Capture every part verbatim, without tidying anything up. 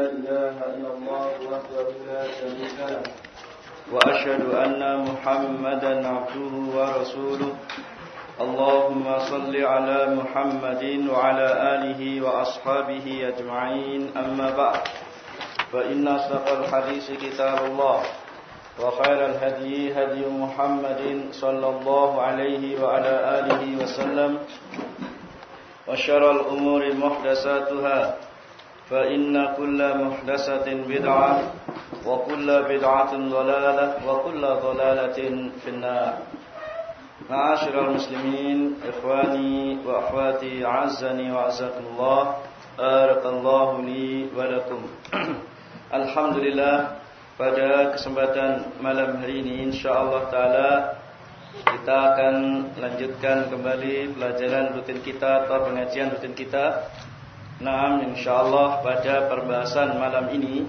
إله إلا الله وحده لا شريك له وأشهد أن محمدا عبده ورسوله اللهم صل على محمد وعلى آله وأصحابه أجمعين أما بعد فإن أصدق الحديث كتاب الله وخير الهدي هدي محمد صلى الله عليه وعلى آله وسلم وشر الأمور محدثاتها فإن كل محدثة بدعة وكل بدعة ضلالة وكل ضلالة في النار. Ma'asyiral muslimin, ikhwani wa akhwati, a'azzani wa a'azzakumullah, barakallahu li wa lakum. Alhamdulillah, pada kesempatan malam hari ini insyaallah taala kita akan lanjutkan kembali pelajaran rutin kita atau pengajian rutin kita. Nah, insyaallah pada perbahasan malam ini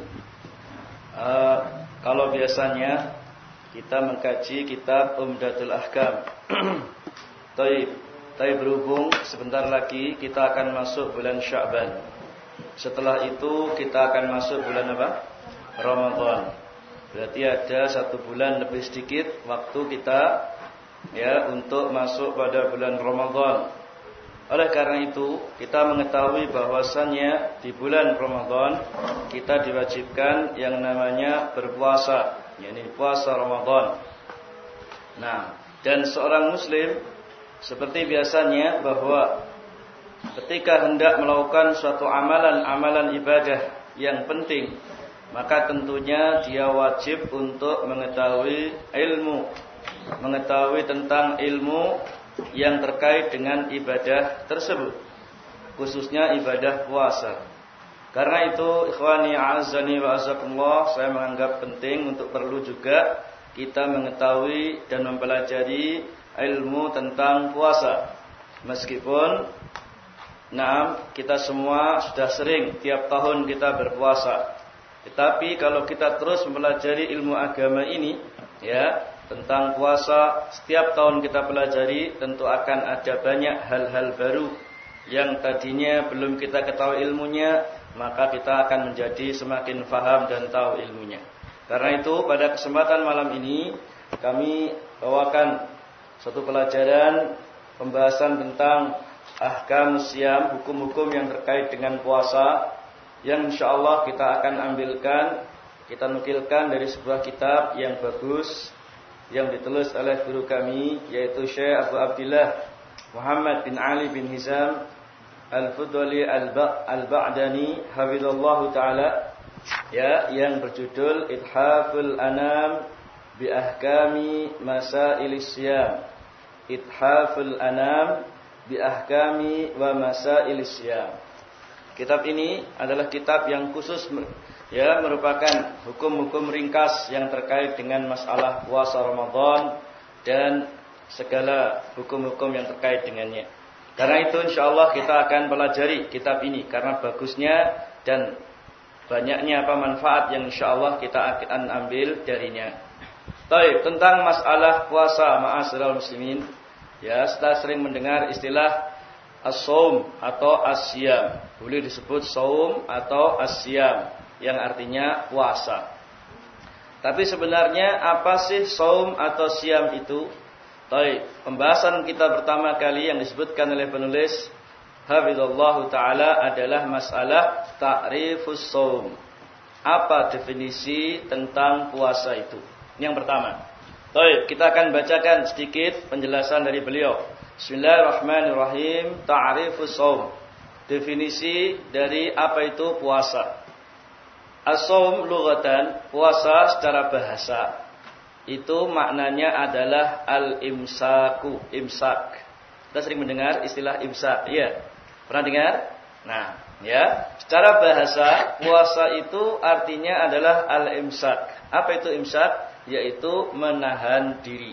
uh, kalau biasanya kita mengkaji kitab Umdatul Ahkam. Taib, taib berhubung sebentar lagi kita akan masuk bulan Sya'ban. Setelah itu kita akan masuk bulan apa? Ramadan. Berarti ada satu bulan lebih sedikit waktu kita ya untuk masuk pada bulan Ramadan. Oleh karena itu kita mengetahui bahwasannya di bulan Ramadan kita diwajibkan yang namanya berpuasa, yakni puasa Ramadan. Nah, dan seorang muslim seperti biasanya bahwa ketika hendak melakukan suatu amalan-amalan ibadah yang penting, maka tentunya dia wajib untuk mengetahui ilmu, mengetahui tentang ilmu yang terkait dengan ibadah tersebut, khususnya ibadah puasa. Karena itu ikhwani a'azzani wa a'azzakumullah, saya menganggap penting untuk perlu juga kita mengetahui dan mempelajari ilmu tentang puasa. Meskipun nah, kita semua sudah sering tiap tahun kita berpuasa, tetapi kalau kita terus mempelajari ilmu agama ini ya, tentang puasa, setiap tahun kita pelajari, tentu akan ada banyak hal-hal baru yang tadinya belum kita ketahui ilmunya, maka kita akan menjadi semakin faham dan tahu ilmunya. Karena itu pada kesempatan malam ini kami bawakan satu pelajaran pembahasan tentang ahkam siyam, hukum-hukum yang terkait dengan puasa, yang insyaallah kita akan ambilkan, kita nukilkan dari sebuah kitab yang bagus yang ditulis oleh guru kami, yaitu Syekh Abu Abdillah Muhammad bin Ali bin Hizam Al-Fudwali Al-Ba'dani hafizallahu taala, ya, yang berjudul Ithaful Anam bi Ahkami Masailis Siyam. Ithaful Anam bi Ahkami wa Masailis Siyam. Kitab ini adalah kitab yang khusus ya, merupakan hukum-hukum ringkas yang terkait dengan masalah puasa Ramadan dan segala hukum-hukum yang terkait dengannya. Karena itu insyaallah kita akan pelajari kitab ini karena bagusnya dan banyaknya apa manfaat yang insyaallah kita akan ambil darinya. Baik, tentang masalah puasa ma'asyiral muslimin, ya, setelah sering mendengar istilah as-shaum atau as-siyam. Boleh disebut shaum atau as-siyam, yang artinya puasa. Tapi sebenarnya apa sih shaum atau siyam itu? Baik, pembahasan kita pertama kali yang disebutkan oleh penulis hafizallahu taala adalah masalah ta'rifus shaum. Apa definisi tentang puasa itu? Yang pertama. Baik, kita akan bacakan sedikit penjelasan dari beliau. Bismillahirrahmanirrahim. Ta'rifus shaum. Definisi dari apa itu puasa. As-shaum lughatan, puasa secara bahasa itu maknanya adalah al-imsaku, imsak. Kita sering mendengar istilah imsak, iya. Pernah dengar? Nah, ya, secara bahasa puasa itu artinya adalah al-imsak. Apa itu imsak? Yaitu menahan diri.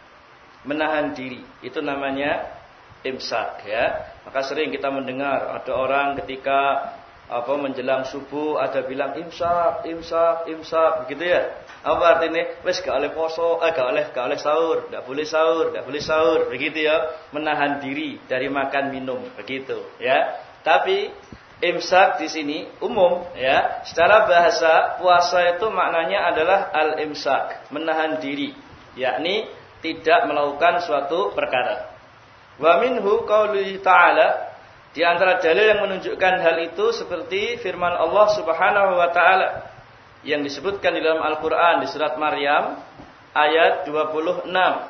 Menahan diri, itu namanya imsak, ya. Maka sering kita mendengar ada orang ketika apa menjelang subuh ada bilang imsak, imsak, imsak, begitu ya. Apa artinya? Wes gak oleh poso, eh gak oleh gak oleh sahur, gak boleh sahur, gak boleh sahur, begitu ya. Menahan diri dari makan minum, begitu, ya. Tapi imsak di sini umum ya. Secara bahasa puasa itu maknanya adalah al-imsak, menahan diri, yakni tidak melakukan suatu perkara. Wa minhu qauli ta'ala, di antara dalil yang menunjukkan hal itu seperti firman Allah Subhanahu wa taala yang disebutkan di dalam Al-Qur'an di surat Maryam ayat dua puluh enam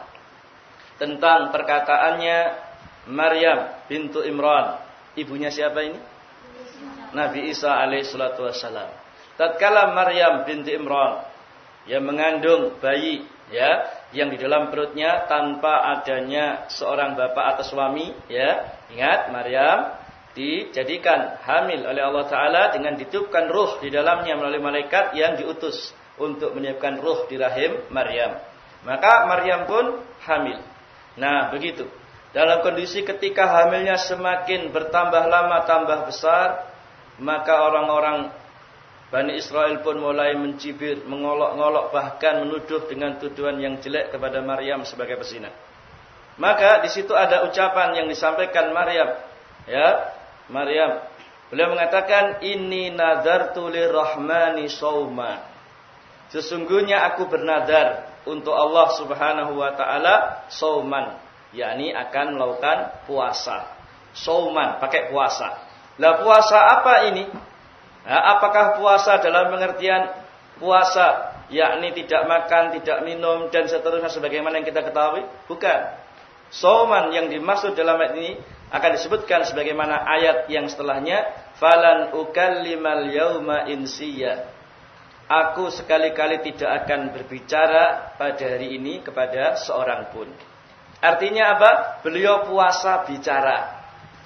tentang perkataannya Maryam bintu Imran. Ibunya siapa ini? Nabi Isa alaihi salatu wassalam. Tatkala Maryam binti Imran yang mengandung bayi ya, yang di dalam perutnya tanpa adanya seorang bapak atau suami ya. Ingat, Maryam dijadikan hamil oleh Allah Taala dengan ditiupkan ruh di dalamnya melalui malaikat yang diutus untuk menyiapkan ruh di rahim Maryam. Maka Maryam pun hamil. Nah, begitu. Dalam kondisi ketika hamilnya semakin bertambah lama tambah besar, maka orang-orang Bani Israel pun mulai mencibir, mengolok-ngolok, bahkan menuduh dengan tuduhan yang jelek kepada Maryam sebagai pezina. Maka di situ ada ucapan yang disampaikan Maryam, ya, Maryam, beliau mengatakan, "Inni nadartu lirrahmani shauma." Sesungguhnya aku bernadar untuk Allah Subhanahu wa taala shauman, yakni akan melakukan puasa. Shauman pakai puasa. Lah puasa apa ini? Nah, apakah puasa dalam pengertian puasa yakni tidak makan, tidak minum dan seterusnya sebagaimana yang kita ketahui? Bukan. Shauman yang dimaksud dalam ayat ini akan disebutkan sebagaimana ayat yang setelahnya, falan ukallimal yauma insiya. Aku sekali-kali tidak akan berbicara pada hari ini kepada seorang pun. Artinya apa? Beliau puasa bicara.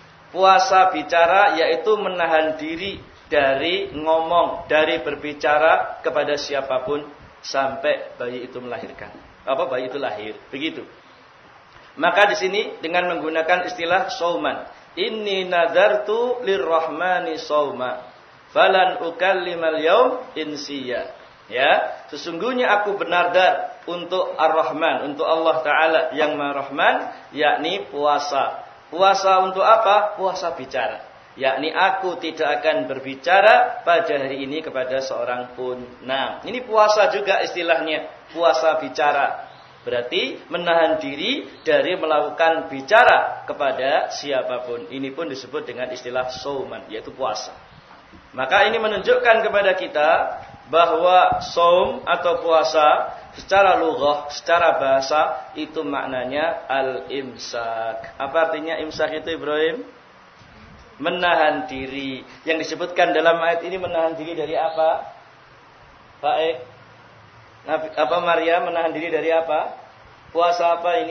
Puasa bicara yaitu menahan diri dari ngomong, dari berbicara kepada siapapun sampai bayi itu melahirkan. Apa bayi itu lahir? Begitu. Maka di sini dengan menggunakan istilah shauman. Inni nadartu lirrahmani shauma. Falan ukallimal yaum insiya. Ya, sesungguhnya aku bernadar untuk Ar-Rahman, untuk Allah Taala yang Maha Rahman, yakni puasa. Puasa untuk apa? Puasa bicara. Yakni aku tidak akan berbicara pada hari ini kepada seorang pun. Nah, ini puasa juga istilahnya, puasa bicara. Berarti menahan diri dari melakukan bicara kepada siapapun. Ini pun disebut dengan istilah shauman, yaitu puasa. Maka ini menunjukkan kepada kita bahwa shaum atau puasa secara lughah, secara bahasa itu maknanya al-imsak. Apa artinya imsak itu, Ibrahim? Menahan diri. Yang disebutkan dalam ayat ini menahan diri dari apa? Baik. Apa Maryam menahan diri dari apa? Puasa apa ini?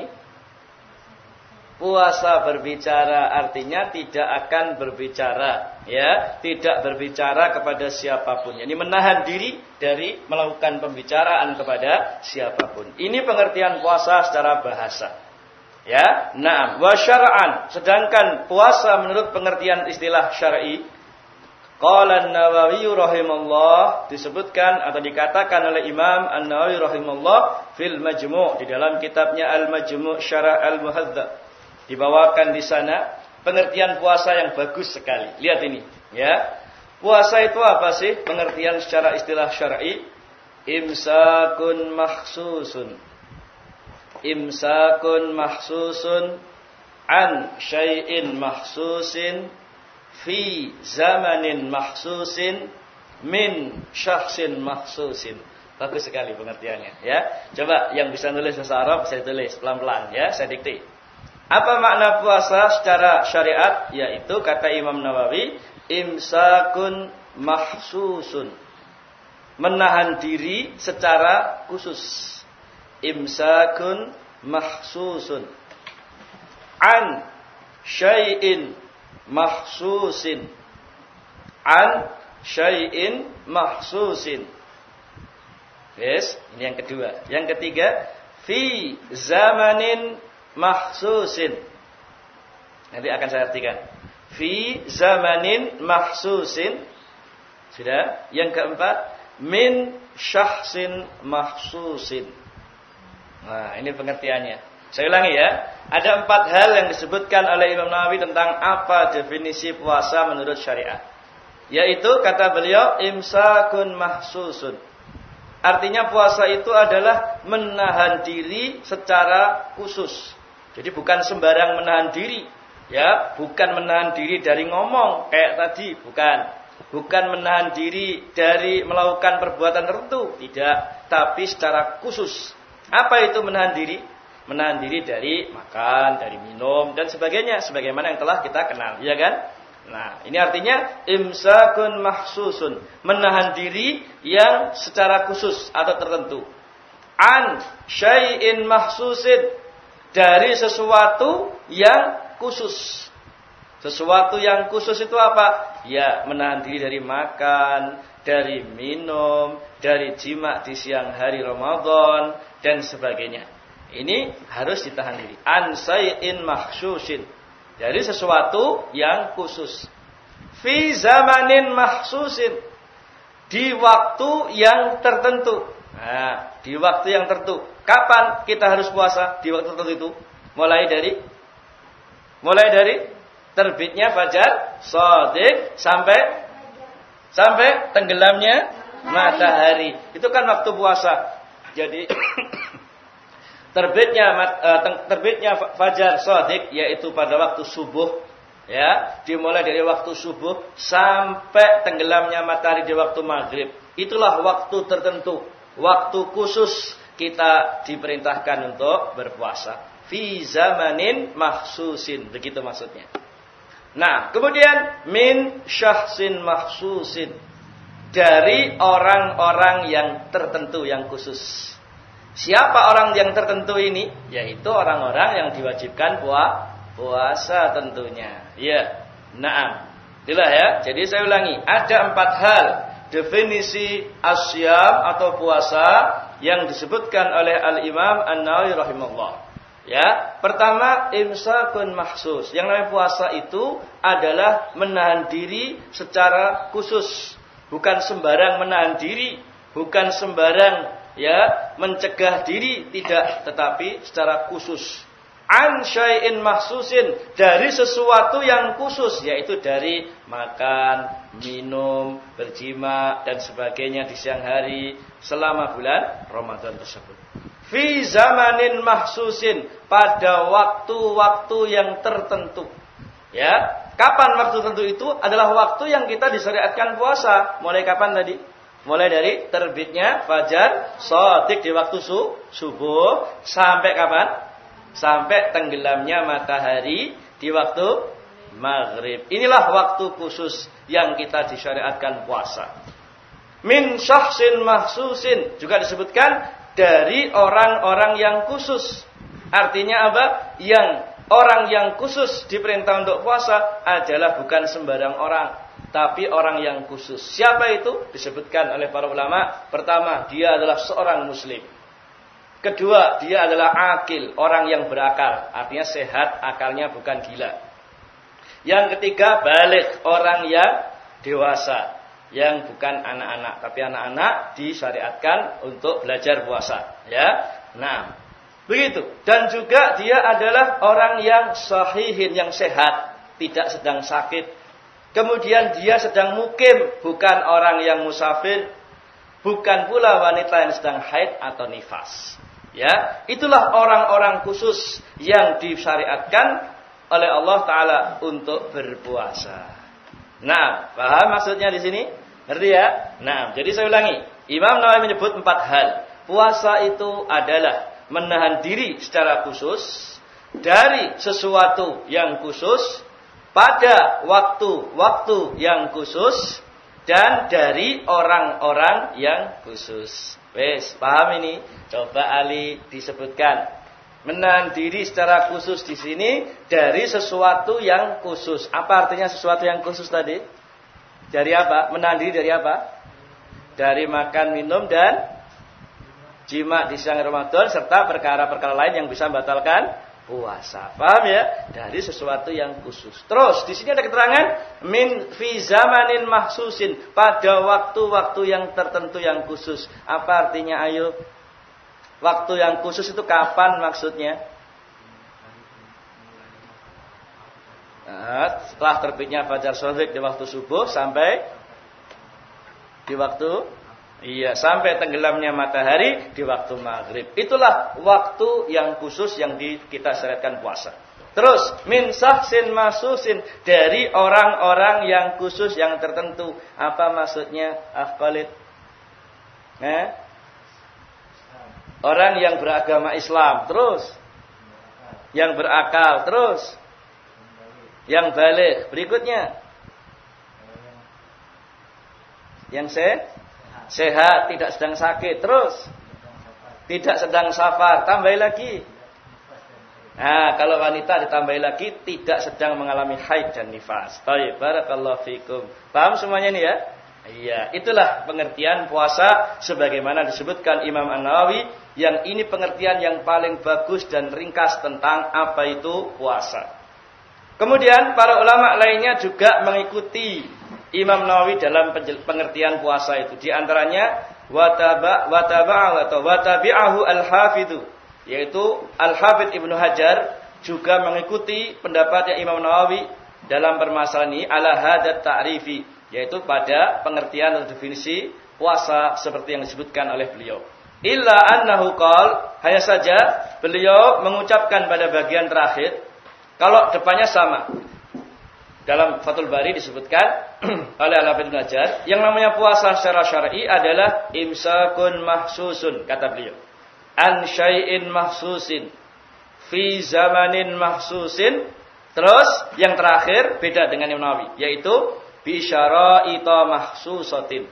Puasa berbicara, artinya tidak akan berbicara, ya, tidak berbicara kepada siapapun. Ini menahan diri dari melakukan pembicaraan kepada siapapun. Ini pengertian puasa secara bahasa. Ya, na'am. Wa syar'an, sedangkan puasa menurut pengertian istilah syar'i, qala an-Nawawi rahimahullah, disebutkan atau dikatakan oleh Imam An-Nawawi rahimahullah fil Majmu' di dalam kitabnya Al-Majmu' Syara' Al-Muhadzab. Dibawakan di sana pengertian puasa yang bagus sekali. Lihat ini, ya. Puasa itu apa sih? Pengertian secara istilah syar'i, imsakun mahsusun. Imsakun mahsusun an syai'in mahsusin fi zamanin mahsusin min syakhsin mahsusin. Bagus sekali pengertiannya, ya. Coba yang bisa nulis bahasa Arab saya tulis pelan-pelan, ya, saya dikte. Apa makna puasa secara syariat? Yaitu kata Imam Nawawi, imsakun mahsusun. Menahan diri secara khusus. Imsakun mahsusun. An syai'in mahsusin. An syai'in mahsusin. Yes, ini yang kedua. Yang ketiga, fi zamanin mahsusin. Nanti akan saya artikan. Fi zamanin mahsusin. Sudah. Yang keempat, min syakhsin mahsusin. Nah, ini pengertiannya. Saya ulangi ya. Ada empat hal yang disebutkan oleh Imam Nawawi tentang apa definisi puasa menurut syariat. Yaitu kata beliau imsakun mahsusun. Artinya puasa itu adalah menahan diri secara khusus. Jadi bukan sembarang menahan diri, ya, bukan menahan diri dari ngomong kayak tadi, bukan. Bukan menahan diri dari melakukan perbuatan tertentu, tidak, tapi secara khusus. Apa itu menahan diri? Menahan diri dari makan, dari minum dan sebagainya, sebagaimana yang telah kita kenal, ya kan? Nah, ini artinya imsakun mahsusun, menahan diri yang secara khusus atau tertentu. An syai'in mahsusin, dari sesuatu yang khusus. Sesuatu yang khusus itu apa? Ya, menahan diri dari makan, dari minum, dari jima di siang hari Ramadan dan sebagainya. Ini harus ditahan diri. An syai'in mahsusin, dari sesuatu yang khusus. Fi zamanin mahsusin, di waktu yang tertentu. Nah, di waktu yang tertentu. Kapan kita harus puasa di waktu tertentu itu? Mulai dari mulai dari terbitnya fajar shadiq sampai sampai tenggelamnya matahari. Itu kan waktu puasa. Jadi terbitnya terbitnya fajar shadiq yaitu pada waktu subuh, ya, dimulai dari waktu subuh sampai tenggelamnya matahari di waktu maghrib. Itulah waktu tertentu, waktu khusus kita diperintahkan untuk berpuasa. Fi zamanin mahsusin, begitu maksudnya. Nah, kemudian min syahsin mahsusin, dari orang-orang yang tertentu, yang khusus. Siapa orang yang tertentu ini? Yaitu orang-orang yang diwajibkan puasa tentunya. Ya, naam. Itulah ya. Jadi saya ulangi, ada empat hal definisi asyam atau puasa yang disebutkan oleh Al-Imam An-Nawawi rahimahullah. Ya, pertama imsakun mahsus. Yang namanya puasa itu adalah menahan diri secara khusus. Bukan sembarang menahan diri, bukan sembarang ya mencegah diri, tidak, tetapi secara khusus. An syai'in mahsusin, dari sesuatu yang khusus, yaitu dari makan, minum, berjima dan sebagainya di siang hari selama bulan Ramadan tersebut. Fi zamanin mahsusin, pada waktu-waktu yang tertentu. Ya, kapan waktu tertentu itu? Adalah waktu yang kita disyariatkan puasa. Mulai kapan tadi? Mulai dari terbitnya fajar shadiq di waktu su, subuh sampai kapan? Sampai tenggelamnya matahari di waktu maghrib. Inilah waktu khusus yang kita disyariatkan puasa. Min syahsin mahsusin, juga disebutkan dari orang-orang yang khusus. Artinya apa? Yang orang yang khusus diperintah untuk puasa adalah bukan sembarang orang, tapi orang yang khusus. Siapa itu? Disebutkan oleh para ulama. Pertama, dia adalah seorang muslim. Kedua, dia adalah akil, orang yang berakal. Artinya sehat, akalnya bukan gila. Yang ketiga, baligh, orang yang dewasa, yang bukan anak-anak, tapi anak-anak disyariatkan untuk belajar puasa. Ya, nah, begitu. Dan juga dia adalah orang yang sahihin, yang sehat, tidak sedang sakit. Kemudian dia sedang mukim, bukan orang yang musafir, bukan pula wanita yang sedang haid atau nifas. Ya, itulah orang-orang khusus yang disyariatkan oleh Allah Taala untuk berpuasa. Nah, paham maksudnya di sini? Ngerti ya? Nah, jadi saya ulangi. Imam Nawawi menyebut empat hal. Puasa itu adalah menahan diri secara khusus dari sesuatu yang khusus pada waktu-waktu yang khusus dan dari orang-orang yang khusus. Wes, paham ini? Coba Ali disebutkan. Menahan diri secara khusus di sini dari sesuatu yang khusus. Apa artinya sesuatu yang khusus tadi? Dari apa? Menahan diri dari apa? Dari makan, minum dan jima di siang Ramadan serta perkara-perkara lain yang bisa membatalkan puasa. Paham ya? Dari sesuatu yang khusus. Terus di sini ada keterangan min fi zamanin mahsusin, pada waktu-waktu yang tertentu yang khusus. Apa artinya? Ayo. Waktu yang khusus itu kapan maksudnya? Nah, setelah terbitnya fajar shadiq di waktu subuh sampai di waktu iya sampai tenggelamnya matahari di waktu maghrib. Itulah waktu yang khusus yang di, kita syariatkan puasa. Terus min sahsin mahsusin, dari orang-orang yang khusus yang tertentu. Apa maksudnya? Ah Khalid. Eh? Orang yang beragama Islam, terus yang berakal, terus yang balik. Berikutnya yang se sehat, tidak sedang sakit, terus tidak sedang safar. Tambah lagi. Nah, kalau wanita ditambahi lagi tidak sedang mengalami haid dan nifas. Baik, barakallahu fikum. Paham semuanya ini ya? Iya, itulah pengertian puasa sebagaimana disebutkan Imam An-Nawawi, yang ini pengertian yang paling bagus dan ringkas tentang apa itu puasa. Kemudian para ulama lainnya juga mengikuti Imam Nawawi dalam pengertian puasa itu. Di antaranya wataba wataba atau watabi'ahu al-hafidhu, yaitu Al-Hafidz Ibnu Hajar juga mengikuti pendapatnya Imam Nawawi dalam permasalahan ini ala hadat ta'rifi, yaitu pada pengertian atau definisi puasa seperti yang disebutkan oleh beliau. Illa annahu qal, hanya saja beliau mengucapkan pada bagian terakhir, kalau depannya sama. Dalam Fathul Bari disebutkan oleh Al-Hafidz Ibnu Hajar, yang namanya puasa secara syar'i adalah imsakun mahsusun, kata beliau. An syai'in mahsusin fi zamanin mahsusin. Terus yang terakhir beda dengan Imam Nawawi, yaitu bi syara'ita mahsusatin,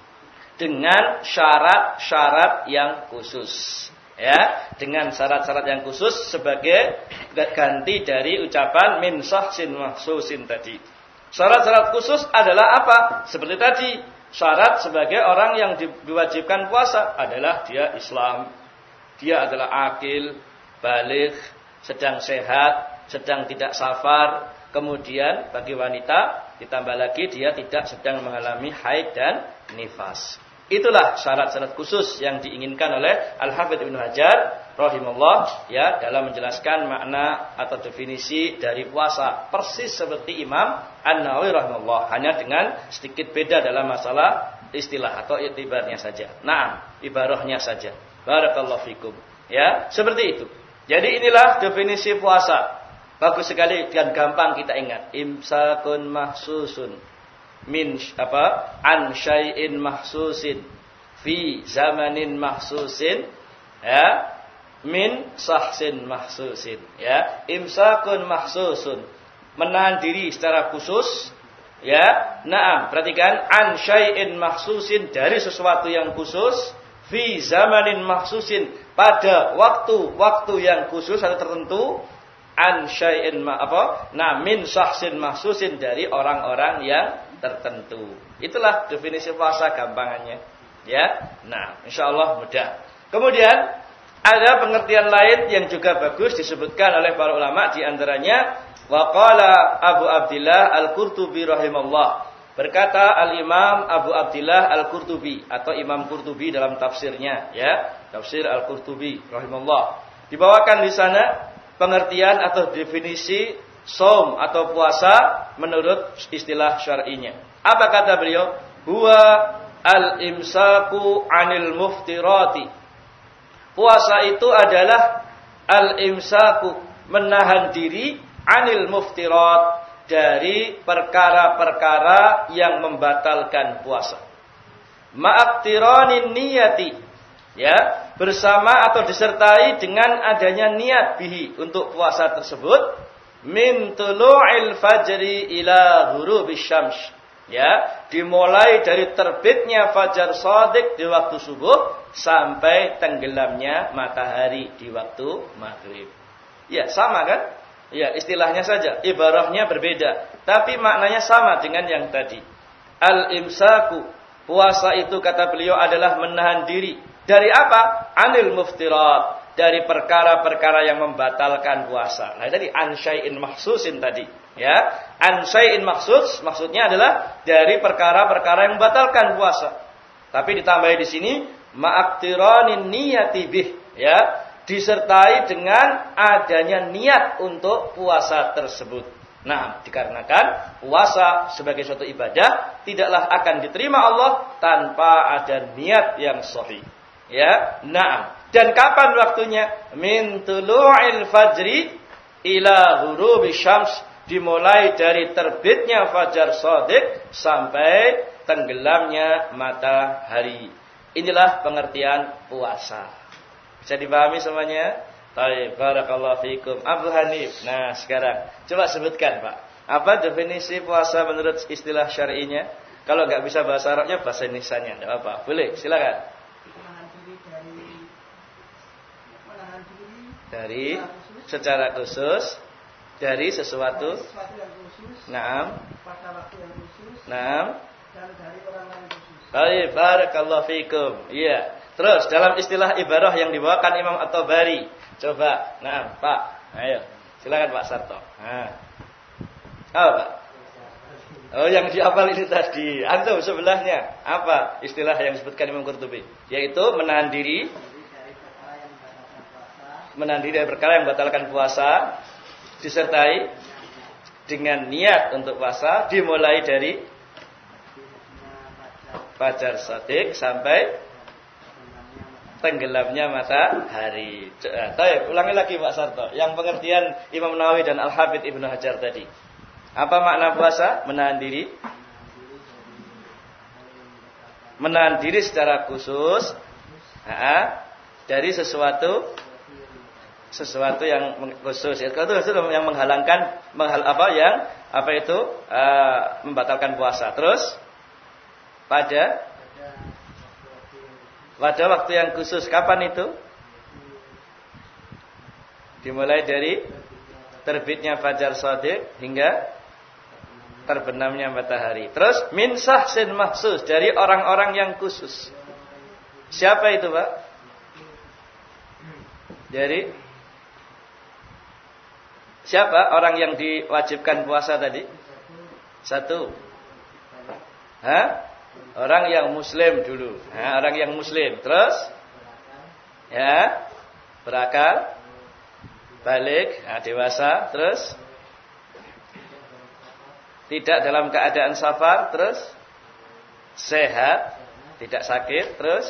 dengan syarat-syarat yang khusus. Ya, dengan syarat-syarat yang khusus sebagai ganti dari ucapan min sahsin mahsusin tadi. Syarat-syarat khusus adalah apa? Seperti tadi, syarat sebagai orang yang diwajibkan puasa adalah dia Islam, dia adalah akil, baligh, sedang sehat, sedang tidak safar. Kemudian bagi wanita ditambah lagi dia tidak sedang mengalami haid dan nifas. Itulah syarat-syarat khusus yang diinginkan oleh Al-Hafidz Ibnu Hajar rahimahullah ya, dalam menjelaskan makna atau definisi dari puasa, persis seperti Imam An-Nawawi rahimahullah, hanya dengan sedikit beda dalam masalah istilah atau itibarnya saja. Nah, ibarahnya saja. Barakallahu fikum. Ya, seperti itu. Jadi inilah definisi puasa. Bagus sekali dan gampang kita ingat. Imsakun mahsusun min apa? An syai'in mahsusin fi zamanin mahsusin, ya, min sahsin mahsusin, ya. Imsakun mahsusun, menahan diri secara khusus, ya. Naam, perhatikan, an syai'in mahsusin, dari sesuatu yang khusus, fi zamanin mahsusin, pada waktu-waktu yang khusus atau tertentu, an syai'in apa? Nah, min sahsin mahsusin, dari orang-orang yang tertentu. Itulah definisi puasa gampangannya, ya. Nah, insyaallah mudah. Kemudian ada pengertian lain yang juga bagus disebutkan oleh para ulama, di antaranya waqala Abu Abdillah Al-Qurtubi rahimallah. Berkata Al-Imam Abu Abdillah Al-Qurtubi atau Imam Qurtubi dalam tafsirnya, ya, tafsir Al-Qurtubi rahimallah. Dibawakan di sana pengertian atau definisi saum atau puasa menurut istilah syar'inya. Apa kata beliau? Huwa al-imsaku 'anil muftirati. Puasa itu adalah al-imsaku, menahan diri, 'anil muftirat, dari perkara-perkara yang membatalkan puasa. Ma'aqtiranin niyati, ya, bersama atau disertai dengan adanya niat bihi, untuk puasa tersebut, min tulu'il fajri ila ghurubisy syams, ya, dimulai dari terbitnya fajar shadiq di waktu subuh sampai tenggelamnya matahari di waktu maghrib. Ya, sama kan? Ya, istilahnya saja, ibarahnya berbeda, tapi maknanya sama dengan yang tadi. Al-imsaku, puasa itu kata beliau adalah menahan diri dari apa? Anil muftirat, dari perkara-perkara yang membatalkan puasa. Nah, tadi an syai'in mahsusin tadi, ya. An syai'in mahsus maksudnya adalah dari perkara-perkara yang membatalkan puasa. Tapi ditambahi di sini ma'aqtiranin niyati bih, ya, disertai dengan adanya niat untuk puasa tersebut. Nah, dikarenakan puasa sebagai suatu ibadah tidaklah akan diterima Allah tanpa ada niat yang sahih. Ya, nah. Dan kapan waktunya? Min tulu'il fajri ila ghurubi syams, dimulai dari terbitnya fajar shadiq sampai tenggelamnya matahari. Inilah pengertian puasa. Bisa dipahami semuanya? Baik, barakallahu fikum. Abu Hanif. Nah, sekarang coba sebutkan, Pak. Apa definisi puasa menurut istilah syar'inya? Kalau enggak bisa bahasa Arabnya, bahasa Indonesianya, enggak apa-apa. Boleh, silakan. Menahan diri dari menahan diri dari secara khusus dari sesuatu, sesuatu yang khusus. Naam. Pada waktu yang khusus. Naam. Dan dari orang lain khusus. Baik, barakallahu fikum. Iya. Terus dalam istilah ibarah yang dibawakan Imam At-Tabari. Coba, nah Pak, ayo, silakan Pak Sarto. Nah, apa Pak? Oh, yang dihafal ini tadi. Antum sebelahnya apa istilah yang disebutkan Imam Qurtubi? Yaitu menahan diri, menahan diri dari perkara yang membatalkan puasa, disertai dengan niat untuk puasa, dimulai dari fajar shadiq sampai tenggelamnya matahari. Baik, ulangi lagi Pak Sarto. Yang pengertian Imam Nawawi dan Al-Hafidz Ibnu Hajar tadi. Apa makna puasa? Menahan diri. Menahan diri secara khusus ha, dari sesuatu sesuatu yang khusus. Itu yang menghalangkan menghal, apa yang apa itu uh, membatalkan puasa. Terus pada pada waktu yang khusus, kapan itu? Dimulai dari terbitnya fajar shadiq hingga terbenamnya matahari. Terus min sahsin mahsus, dari orang-orang yang khusus. Siapa itu, Pak? Dari siapa orang yang diwajibkan puasa tadi? Satu. Hah? Orang yang muslim dulu. Nah, orang yang muslim. Terus ya, berakal, balik, nah, dewasa, terus tidak dalam keadaan safar, terus sehat, tidak sakit, terus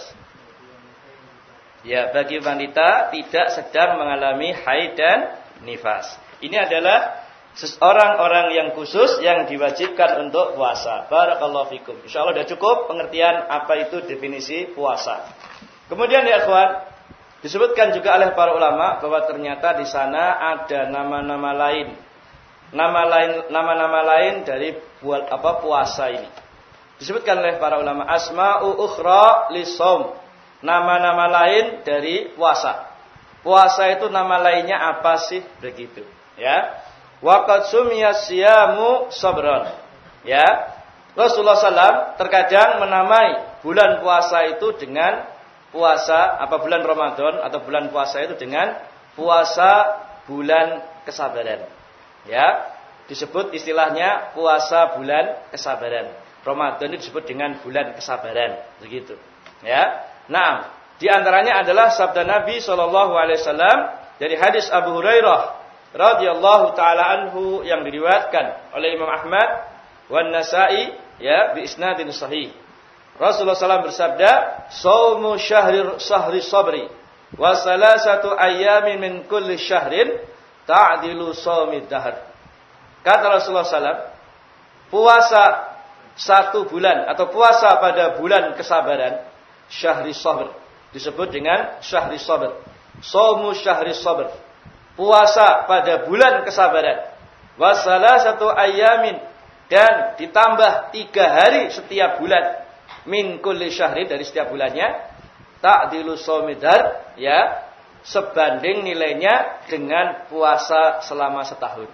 ya, bagi wanita tidak sedang mengalami haid dan nifas. Ini adalah orang-orang yang khusus yang diwajibkan untuk puasa. Barakallahu fikum. Insyaallah sudah cukup pengertian apa itu definisi puasa. Kemudian ya ikhwan, disebutkan juga oleh para ulama bahwa ternyata di sana ada nama-nama lain. Nama lain nama-nama lain dari buat apa puasa ini. Disebutkan oleh para ulama asma'u ukhra lisaum. Nama-nama lain dari puasa. Puasa itu nama lainnya apa sih? Begitu, ya. Waqad sumiyas siyamu sabran. Ya. Rasulullah sallallahu alaihi wasallam terkadang menamai bulan puasa itu dengan puasa apa bulan Ramadan atau bulan puasa itu dengan puasa bulan kesabaran. Ya. Disebut istilahnya puasa bulan kesabaran. Ramadan itu disebut dengan bulan kesabaran, begitu. Ya. Nah, di antaranya adalah sabda Nabi sallallahu alaihi wasallam dari hadis Abu Hurairah radhiyallahu taala anhu yang diriwayatkan oleh Imam Ahmad wan Nasa'i ya bi isnadin sahih. Rasulullah sallallahu alaihi wasallam bersabda, "Shaumu syahri syahri sabri wa salasatu ayyamin min kulli syahrin ta'dilu shaumid dahr." Kata Rasulullah sallallahu alaihi wasallam, puasa satu bulan atau puasa pada bulan kesabaran, syahri sabr, disebut dengan syahri sabr. Shaumu syahri sabr, puasa pada bulan kesabaran. Wasalah satu ayamin, dan ditambah tiga hari setiap bulan. Min kulli syahri, dari setiap bulannya. Ta'dilu shaumidar, ya, sebanding nilainya dengan puasa selama setahun.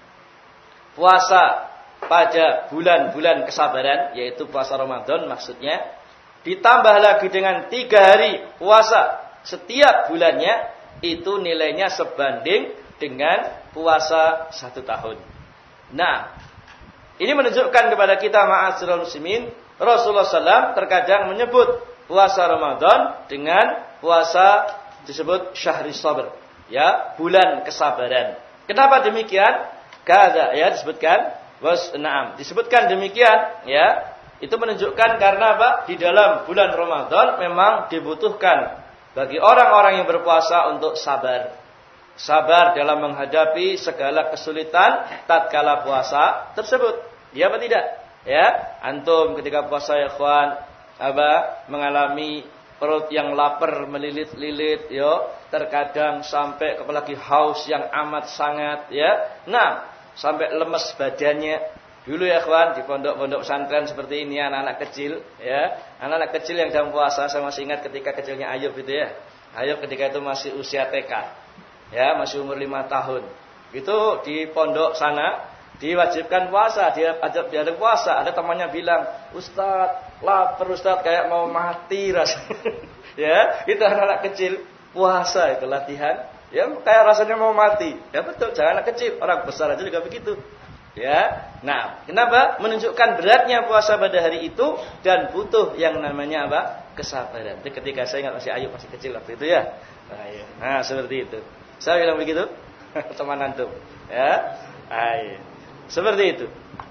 Puasa pada bulan-bulan kesabaran, yaitu puasa Ramadan maksudnya, ditambah lagi dengan tiga hari puasa setiap bulannya, itu nilainya sebanding dengan puasa satu tahun. Nah, ini menunjukkan kepada kita ma'asyiral muslimin, Rasulullah sallallahu alaihi wasallam terkadang menyebut puasa Ramadan dengan puasa disebut syahri sabr, ya, bulan kesabaran. Kenapa demikian? kada ya disebutkan was na'am disebutkan demikian ya itu menunjukkan karena apa di dalam bulan Ramadan memang dibutuhkan bagi orang-orang yang berpuasa untuk sabar sabar dalam menghadapi segala kesulitan tatkala puasa tersebut ya apa tidak ya antum ketika puasa ya ikhwan apa mengalami perut yang lapar melilit-lilit yo terkadang sampai apalagi haus yang amat sangat ya nah sampai lemes badannya dulu ya kawan di pondok-pondok pesantren seperti ini anak-anak kecil ya anak-anak kecil yang dalam puasa saya masih ingat ketika kecilnya Ayub itu ya Ayub ketika itu masih usia T K ya masih umur lima tahun itu di pondok sana diwajibkan puasa dia ajak dia ada puasa ada temannya bilang Ustaz lapar Ustaz kayak mau mati rasanya ya itu anak-anak kecil puasa itu latihan ya kayak rasanya mau mati ya betul jangan anak kecil orang besar aja juga begitu ya nah kenapa menunjukkan beratnya puasa pada hari itu dan butuh yang namanya apa kesabaran itu ketika saya ingat masih Ayub masih kecil waktu itu ya nah, ya. nah seperti itu saya bilang begitu teman antum ya ayo seperti itu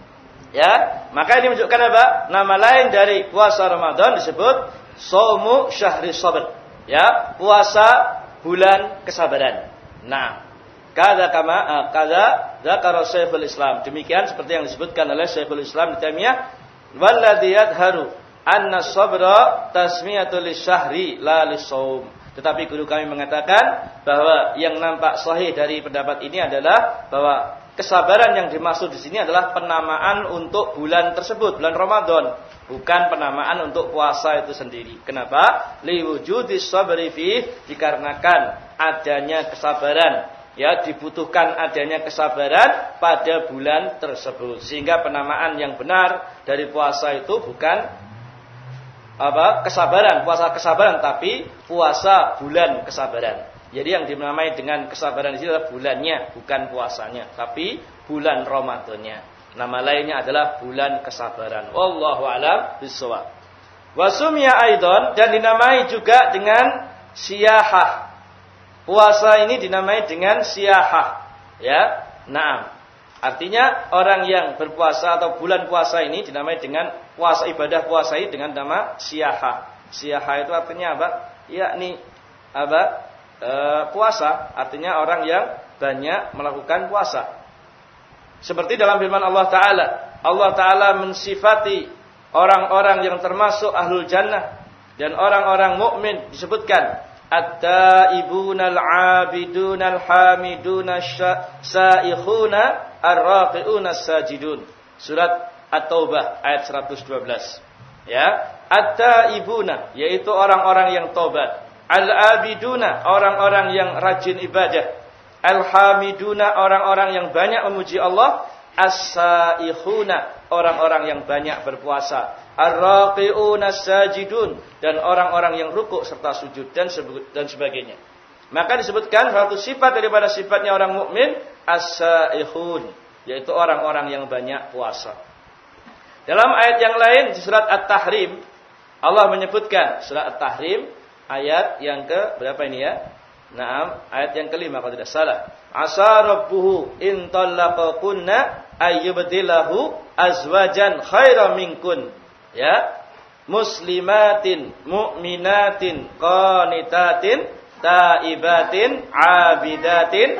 ya, maka ini menunjukkan apa? Nama lain dari puasa Ramadan disebut Shaumu Syahri Sabr. Ya, puasa bulan kesabaran. Nah, kada kama kada dzakara Syekhul Islam. Demikian seperti yang disebutkan oleh Syekhul Islam Ibnu Taimiyah, "Walladzi yadharu anna sabra tasmiyatul lisyahri la lisaum." Tetapi guru kami mengatakan bahwa yang nampak sahih dari pendapat ini adalah bahwa kesabaran yang dimaksud di sini adalah penamaan untuk bulan tersebut, bulan Ramadan, bukan penamaan untuk puasa itu sendiri. Kenapa? Liwujudis sabri fi, dikarenakan adanya kesabaran, ya dibutuhkan adanya kesabaran pada bulan tersebut. Sehingga penamaan yang benar dari puasa itu bukan apa? Kesabaran, puasa kesabaran, tapi puasa bulan kesabaran. Jadi yang dinamai dengan kesabaran di sini adalah bulannya, bukan puasanya, tapi bulan Ramadannya. Nama lainnya adalah bulan kesabaran. Wallahu a'lam bishawab. Wa sumya aidan dan dinamai juga dengan siyahah. Puasa ini dinamai dengan siyahah. Ya, naam. Artinya orang yang berpuasa atau bulan puasa ini dinamai dengan puasa ibadah puasa ini dengan nama siyahah. Siyahah itu artinya apa? Yakni apa? E, puasa artinya orang yang banyak melakukan puasa. Seperti dalam firman Allah Ta'ala. Allah Ta'ala mensifati orang-orang yang termasuk ahlul jannah dan orang-orang mukmin disebutkan at-taibunal abidunal hamidunal saikhuna ar-raqiunas sajidun. Surat At-Taubah ayat seratus dua belas. Ya, at-taibuna yaitu orang-orang yang tobat. Al-abiduna, orang-orang yang rajin ibadah. Al-hamiduna, orang-orang yang banyak memuji Allah. As-saikhuna, orang-orang yang banyak berpuasa. Ar-raqi'una sajidun, dan orang-orang yang rukuk serta sujud dan dan sebagainya. Maka disebutkan satu sifat daripada sifatnya orang mukmin, as-saikhun, yaitu orang-orang yang banyak puasa. Dalam ayat yang lain di surat At-Tahrim, Allah menyebutkan surat At-Tahrim ayat yang ke berapa ini ya? Naam, ayat yang kelima kalau tidak salah. Asa rabbuhu in talaqakunna ayyubdilahu azwajan khairam minkun. Ya. Muslimatin, mu'minatin, qanitatin, taibatin, abidatin,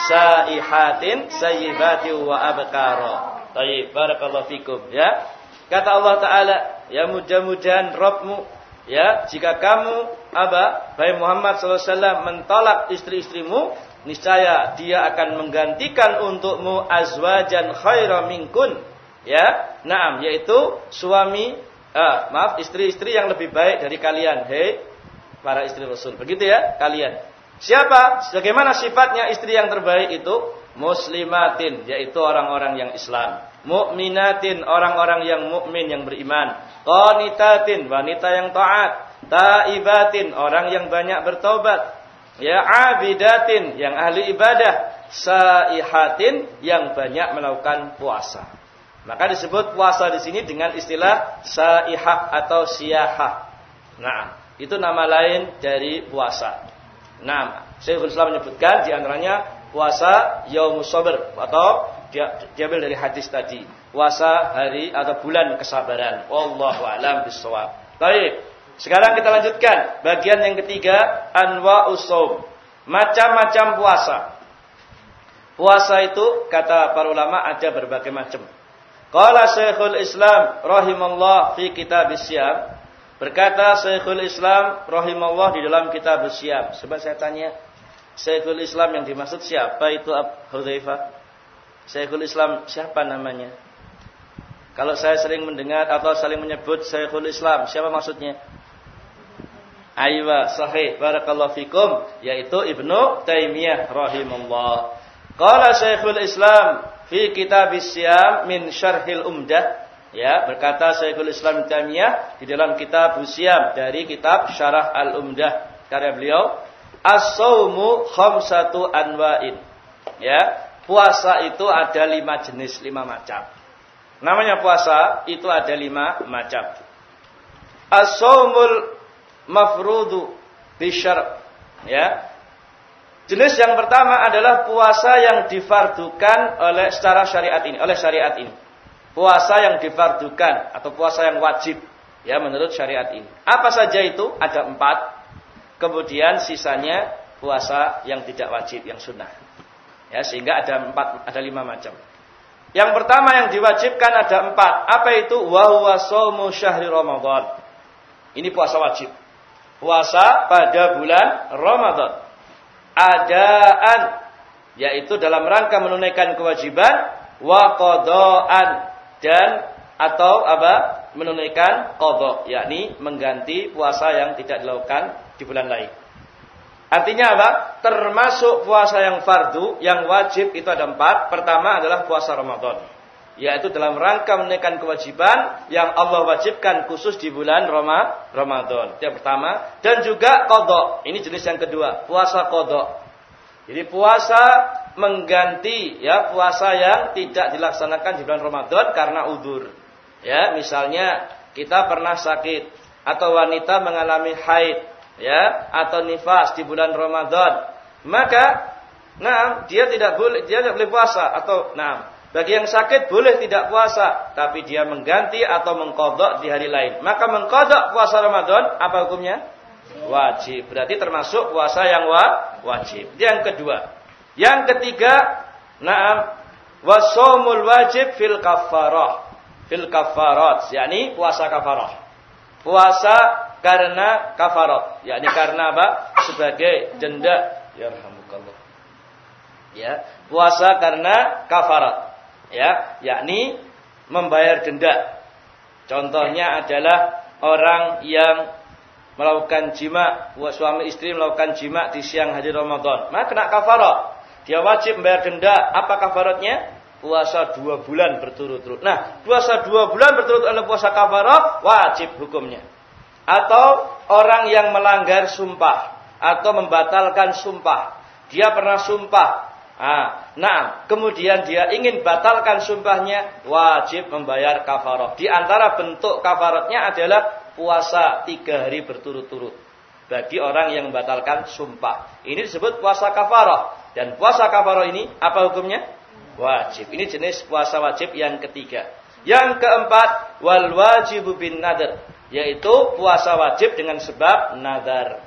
saihatin, sayyibatin wa abkara. Baik, barakallahu fikum ya. Kata Allah Ta'ala, ya mudah-mudahan Rabbmu ya, jika kamu apa, Baik Muhammad sallallahu alaihi wasallam mentolak istri-istrimu, niscaya dia akan menggantikan untukmu azwajan khairam minkun. Ya, naam, yaitu suami, ah, maaf, istri-istri yang lebih baik dari kalian. Hei, para istri Rasul. Begitu ya, kalian. Siapa? Bagaimana sifatnya istri yang terbaik itu? Muslimatin, yaitu orang-orang yang Islam. Mu'minatin, orang-orang yang mukmin yang beriman. Qanitatin, wanita yang taat. Taibatin, orang yang banyak bertobat. Ya, abidatin, yang ahli ibadah. Saihatin, yang banyak melakukan puasa. Maka disebut puasa di sini dengan istilah saihah atau siyahah. Nah, itu nama lain dari puasa. Nah, Syekhul Islam menyebutkan di antaranya puasa Yaumus Sabr atau dia diambil dari hadis tadi. Puasa hari atau bulan kesabaran. Wallahu a'lam bishawab. Baik. Sekarang kita lanjutkan bagian yang ketiga, anwa'us shaum. Macam-macam puasa. Puasa itu kata para ulama ada berbagai macam. Qala Syekhul Islam rahimallah fi kitabis syiyam. Berkata Syekhul Islam rahimallah di dalam kitabus syiyam. Coba saya tanya, Syekhul Islam yang dimaksud siapa itu Hudzaifah? Syekhul Islam siapa namanya? Kalau saya sering mendengar atau saling menyebut Syekhul Islam, siapa maksudnya? Aywa, sahih, barakallahu fikum, yaitu Ibnu Taimiyah rahimahullah. Qala Syekhul Islam fi kitabis syiyam min syarhil umdah. Ya, berkata Syekhul Islam Ibnu Taimiyah di dalam kitab Syiyam dari kitab Syarah Al-Umdah karya beliau, as-shaumu khamsatu anwa'in. Ya, puasa itu ada lima jenis, lima macam. Namanya puasa itu ada lima macam. As-shaumul mafrudu bisyar'. Ya. Jenis yang pertama adalah puasa yang difardukan oleh secara syariat ini, oleh syariat ini. Puasa yang difardukan atau puasa yang wajib ya menurut syariat ini. Apa saja itu? Ada empat. Kemudian sisanya puasa yang tidak wajib, yang sunnah. Ya, sehingga ada empat, ada lima macam. Yang pertama yang diwajibkan ada empat. Apa itu? Wa huwa shaumu syahri Ramadan. Ini puasa wajib. Puasa pada bulan Ramadan. Adaan, yaitu dalam rangka menunaikan kewajiban, wa qadaan, dan atau apa? Menunaikan qadha, yakni mengganti puasa yang tidak dilakukan di bulan lain. Artinya apa? Termasuk puasa yang fardu, yang wajib itu ada empat. Pertama adalah puasa Ramadan, yaitu dalam rangka menunaikan kewajiban yang Allah wajibkan khusus di bulan Roma, Ramadan. Itu yang pertama. Dan juga qadha. Ini jenis yang kedua, puasa qadha. Jadi puasa mengganti ya puasa yang tidak dilaksanakan di bulan Ramadan karena udzur. Ya, misalnya kita pernah sakit atau wanita mengalami haid ya atau nifas di bulan Ramadan. Maka nah, dia tidak boleh dia tidak boleh puasa atau nah bagi yang sakit boleh tidak puasa, tapi dia mengganti atau mengqadha di hari lain. Maka mengqadha puasa Ramadan apa hukumnya? Wajib. Berarti termasuk puasa yang wa, wajib. Yang kedua. Yang ketiga, na'am, wasomul wajib fil kafarah. Fil kafarat, yakni puasa kafarah. Puasa karena kafarat, yakni karena apa? Sebagai denda. Yarhamukallah. Ya, puasa karena kafarat. Ya, yakni membayar denda. Contohnya adalah orang yang melakukan jima, suami istri melakukan jima di siang hari Ramadan, maka kena kafarat. Dia wajib membayar denda. Apa kafaratnya? Puasa dua bulan berturut-turut. Nah, puasa dua bulan berturut-turut adalah puasa kafarat, wajib hukumnya. Atau orang yang melanggar sumpah atau membatalkan sumpah. Dia pernah sumpah. Ah, nah, kemudian dia ingin batalkan sumpahnya, wajib membayar kafarat. Di antara bentuk kafaratnya adalah puasa tiga hari berturut-turut bagi orang yang membatalkan sumpah. Ini disebut puasa kafarah. Dan puasa kafarah ini apa hukumnya? Wajib. Ini jenis puasa wajib yang ketiga. Yang keempat, wal wajibu bin nadar, yaitu puasa wajib dengan sebab nadar.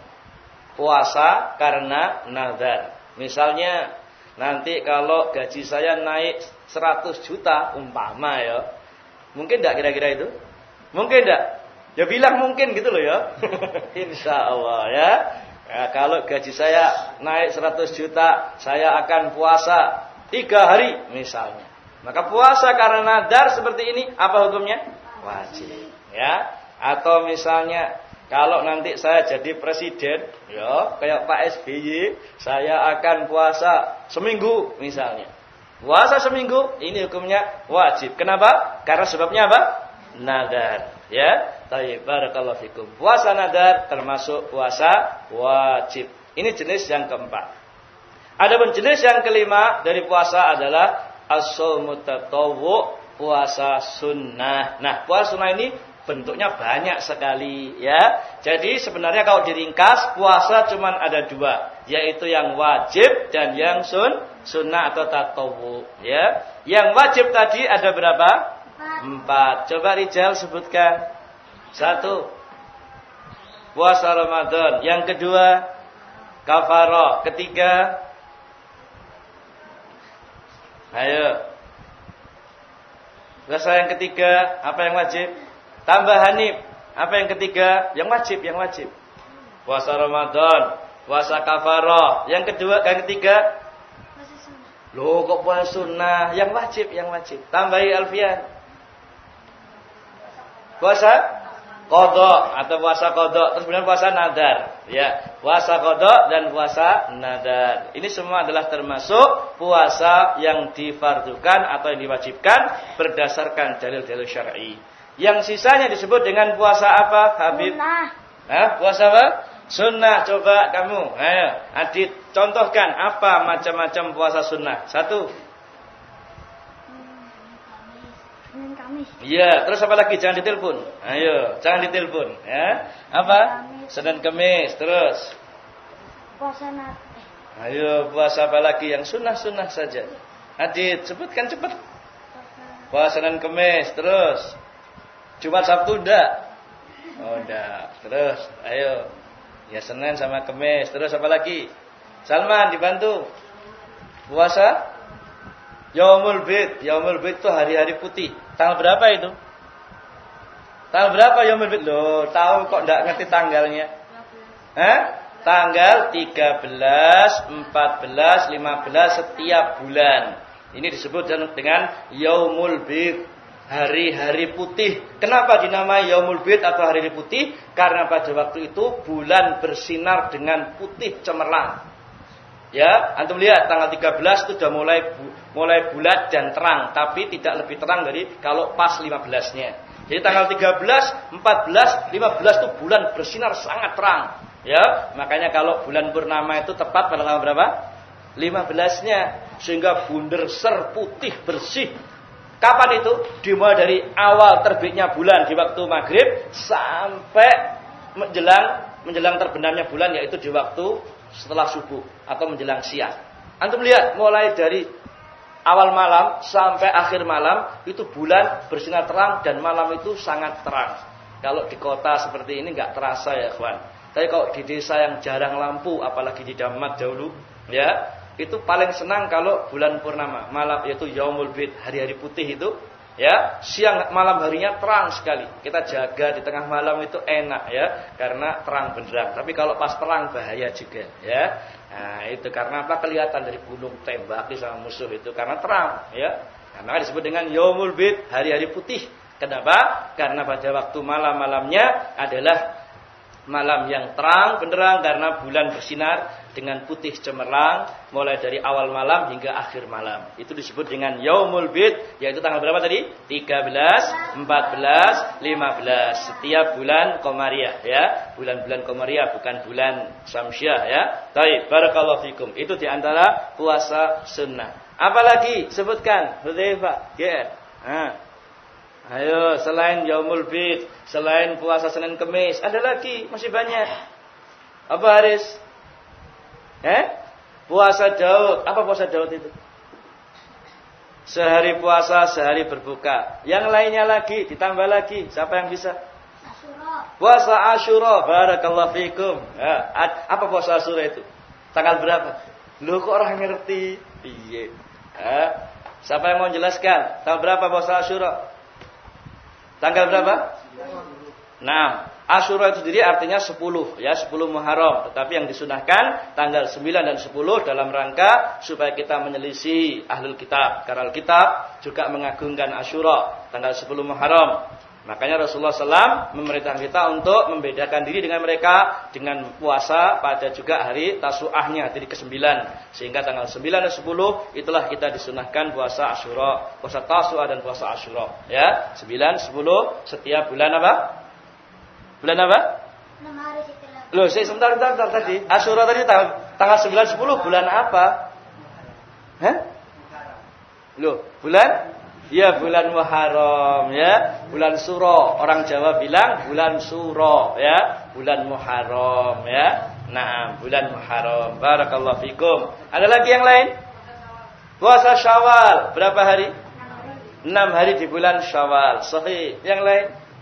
Puasa karena nadar. Misalnya nanti kalau gaji saya naik seratus juta umpama ya. Mungkin enggak kira-kira itu? Mungkin enggak? Ya bilang mungkin gitu loh ya. Insya Allah ya. Ya. Kalau gaji saya naik seratus juta, saya akan puasa tiga hari misalnya. Maka puasa karena nadar seperti ini apa hukumnya? Wajib. Ya. Atau misalnya kalau nanti saya jadi presiden, ya kayak Pak S B Y, saya akan puasa seminggu misalnya. Puasa seminggu ini hukumnya wajib. Kenapa? Karena sebabnya apa? Nadar. Ya, tayyib, barakallahu fikum. Puasa nadar termasuk puasa wajib. Ini jenis yang keempat. Adapun jenis yang kelima dari puasa adalah as-shaumut tatawwu, puasa sunnah. Nah, puasa sunnah ini bentuknya banyak sekali ya. Jadi sebenarnya kalau diringkas puasa cuma ada dua, yaitu yang wajib dan yang sun sunnah atau tatawwu ya. Yang wajib tadi ada berapa? Empat. Coba Rijal sebutkan. Satu, puasa Ramadan. Yang kedua, kafarah. Ketiga, ayo. Puasa yang ketiga, apa yang wajib? Tambah Hanif. Apa yang ketiga? Yang wajib, yang wajib. Puasa Ramadan, puasa kafarah. Yang kedua, yang ketiga? Loh, kok puasa sunnah? Yang wajib, yang wajib. Tambahi Alfian. Puasa qadha atau puasa qadha, terus kemudian puasa nadar. Ya, puasa qadha dan puasa nadar. Ini semua adalah termasuk puasa yang difardukan atau yang diwajibkan berdasarkan dalil-dalil syar'i. Yang sisanya disebut dengan puasa apa, Habib? Sunnah. Hah? Puasa apa? Sunnah. Coba kamu, ayo, Adit, contohkan apa macam-macam puasa sunnah. Satu. Senin Kamis. Iya, terus apa lagi? Jangan ditelepon. Ayo, jangan ditelepon, ya. Apa? Senin Kamis, terus. Puasa Natal. Ayo, puasa apa lagi yang sunnah-sunnah saja? Adit, sebutkan cepat. Puasa Senin Kamis, terus. Jumat Sabtu enggak? Oh, enggak. Terus, ayo. Ya Senin sama Kamis, terus apa lagi? Salman dibantu. Puasa Yaumul Bid. Yaumul Bid itu hari-hari putih. Tanggal berapa itu? Tanggal berapa Yaumul Bid? Loh, tahu kok enggak ngerti tanggalnya? Hah? Tanggal tiga belas, empat belas, lima belas setiap bulan. Ini disebut dengan Yaumul Bid. Hari-hari putih. Kenapa dinamai Yaumul Bid atau hari-hari putih? Karena pada waktu itu bulan bersinar dengan putih cemerlang. Ya, antum lihat tanggal tiga belas itu sudah mulai mulai bulat dan terang, tapi tidak lebih terang dari kalau pas lima belasnya. Jadi tanggal tiga belas, empat belas, lima belas itu bulan bersinar sangat terang. Ya, makanya kalau bulan purnama itu tepat pada tanggal berapa? lima belasnya, sehingga bunder ser putih bersih. Kapan itu? Dimulai dari awal terbitnya bulan di waktu maghrib sampai menjelang menjelang terbenamnya bulan, yaitu di waktu setelah subuh atau menjelang siang. Antum lihat mulai dari awal malam sampai akhir malam itu bulan bersinar terang dan malam itu sangat terang. Kalau di kota seperti ini nggak terasa ya kawan. Tapi kalau di desa yang jarang lampu, apalagi di Damat dahulu, ya itu paling senang kalau bulan purnama, malam yaitu Yaumul Bid, hari-hari putih itu, ya siang malam harinya terang sekali. Kita jaga di tengah malam itu enak ya, karena terang benderang. Tapi kalau pas terang bahaya juga, ya. Nah itu karena apa? Kelihatan dari gunung tembak di sama musuh itu karena terang, ya. Nah, maka disebut dengan Yaumul Bid, hari-hari putih. Kenapa? Karena pada waktu malam-malamnya adalah malam yang terang benderang karena bulan bersinar dengan putih cemerlang mulai dari awal malam hingga akhir malam. Itu disebut dengan Yaumul Bid, yaitu tanggal berapa tadi? tiga belas, empat belas, lima belas setiap bulan Komariah, ya. Bulan-bulan Komariah bukan bulan Syamsiah, ya. Baik, barakallahu fikum. Itu di antara puasa sunnah. Apalagi sebutkan, Hudzaifah. Ya. Nah. Ayo, selain Yaumul Bid, selain puasa Senin Kemis, ada lagi, masih banyak. Apa Haris? Eh? Puasa Daud. Apa puasa Daud itu? Sehari puasa, sehari berbuka. Yang lainnya lagi, ditambah lagi. Siapa yang bisa? Asyura. Puasa Asyura. Barakallahu fikum. Ya, apa puasa Asyura itu? Tanggal berapa? Lu kok orang ngerti? Iya. Eh? Siapa yang mau jelaskan? Tanggal berapa puasa Asyura? Tanggal berapa? Nah, Asyura itu sendiri artinya sepuluh, ya, sepuluh Muharram. Tetapi yang disunahkan tanggal sembilan dan sepuluh dalam rangka supaya kita menyelisih ahlul kitab. Karena ahlul kitab juga mengagungkan Asyura, tanggal sepuluh Muharram. Makanya Rasulullah shallallahu alaihi wasallam memerintahkan kita untuk membedakan diri dengan mereka dengan puasa pada juga hari Tasu'ahnya, hari kesembilan. Sehingga tanggal sembilan dan sepuluh itulah kita disunahkan puasa Asyura, puasa Tasu'ah dan puasa Asyura. Ya, sembilan, sepuluh setiap bulan apa? Bulan apa? enam hari setelah. Loh, saya sebentar, sebentar, sebentar tadi. Asyura tadi tanggal, tanggal sembilan, sepuluh bulan apa? Hah? Loh, bulan Ya bulan Muharram ya, bulan Suro. Orang Jawa bilang bulan Suro ya, bulan Muharram ya. Nah, bulan Muharram. Barakallahu fikum. Ada lagi yang lain? Puasa Syawal berapa hari? enam hari di bulan Syawal. Sahih. Yang lain?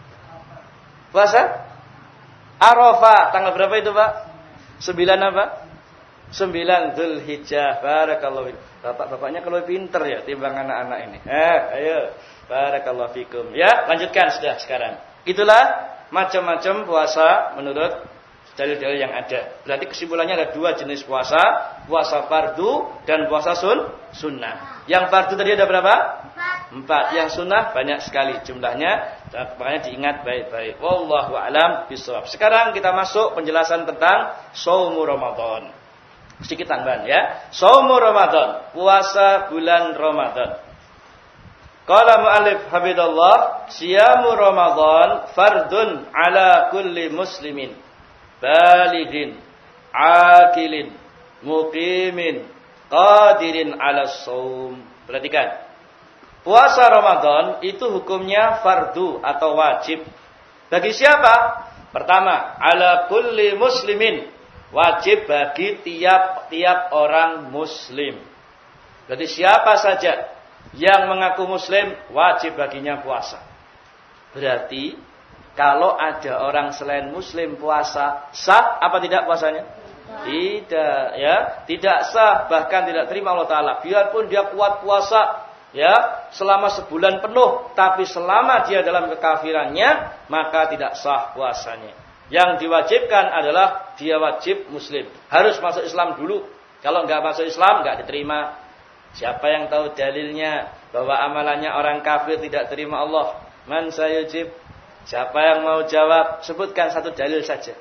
Puasa Arafah tanggal berapa itu, Pak? sembilan apa? sembilan Dzulhijjah. Barakallahu fikum. Bapak-bapaknya kalau pinter ya timbang anak-anak ini. Eh, ayo. Barakallahu fikum. Ya, lanjutkan sudah sekarang. Itulah macam-macam puasa menurut dalil-dalil yang ada. Berarti kesimpulannya ada dua jenis puasa, puasa fardu dan puasa sun sunnah. Yang fardu tadi ada berapa? Empat. Yang sunnah banyak sekali jumlahnya. Makanya diingat baik-baik. Wallahu a'lam bishawab. Sekarang kita masuk penjelasan tentang shaumu Ramadan. Sedikit tambahan ya. Shaumu Ramadan, puasa bulan Ramadan. Qala mu'allif habibullah, siyamu Ramadan fardun ala kulli muslimin balidin akilin muqimin qadirin ala shaum. Perhatikan. Puasa Ramadan itu hukumnya fardu atau wajib. Bagi siapa? Pertama, ala kulli muslimin. Wajib bagi tiap-tiap orang muslim. Jadi siapa saja yang mengaku muslim, wajib baginya puasa. Berarti kalau ada orang selain muslim puasa, sah apa tidak puasanya? Tidak, ya, tidak sah, bahkan tidak terima Allah Ta'ala. Biarpun dia kuat puasa, ya, selama sebulan penuh, tapi selama dia dalam kekafirannya, maka tidak sah puasanya. Yang diwajibkan adalah dia wajib muslim. Harus masuk Islam dulu. Kalau enggak masuk Islam, enggak diterima. Siapa yang tahu dalilnya bahwa amalannya orang kafir tidak terima Allah? Man sayujib? Siapa yang mau jawab? Sebutkan satu dalil saja.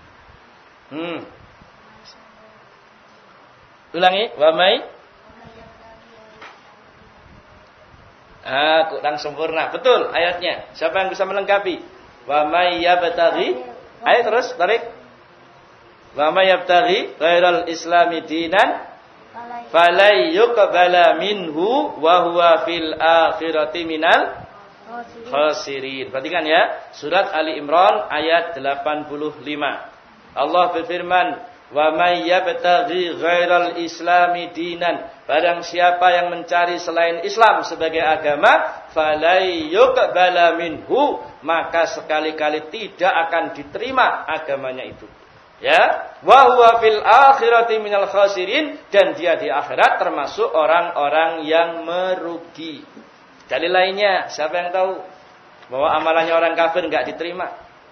Hmm. Ulangi. Wa may? Ah, kurang sempurna. Betul ayatnya. Siapa yang bisa melengkapi? Wa may yabtaghi? Ayo terus tarik. Wa may yabtaghi ghairal islami dinan falay yuqbala minhu wa huwa fil akhirati minal khasirin. Perhatikan ya, surat Ali Imran ayat delapan puluh lima. Allah berfirman, wa may yabtaghi ghairal islami dinan, barang siapa yang mencari selain Islam sebagai agama, falay yuqbala minhu, maka sekali-kali tidak akan diterima agamanya itu. Ya, wa huwa fil akhirati minal khasirin, dan dia di akhirat termasuk orang-orang yang merugi. Dalil lainnya, siapa yang tahu bahwa amalannya orang kafir enggak diterima?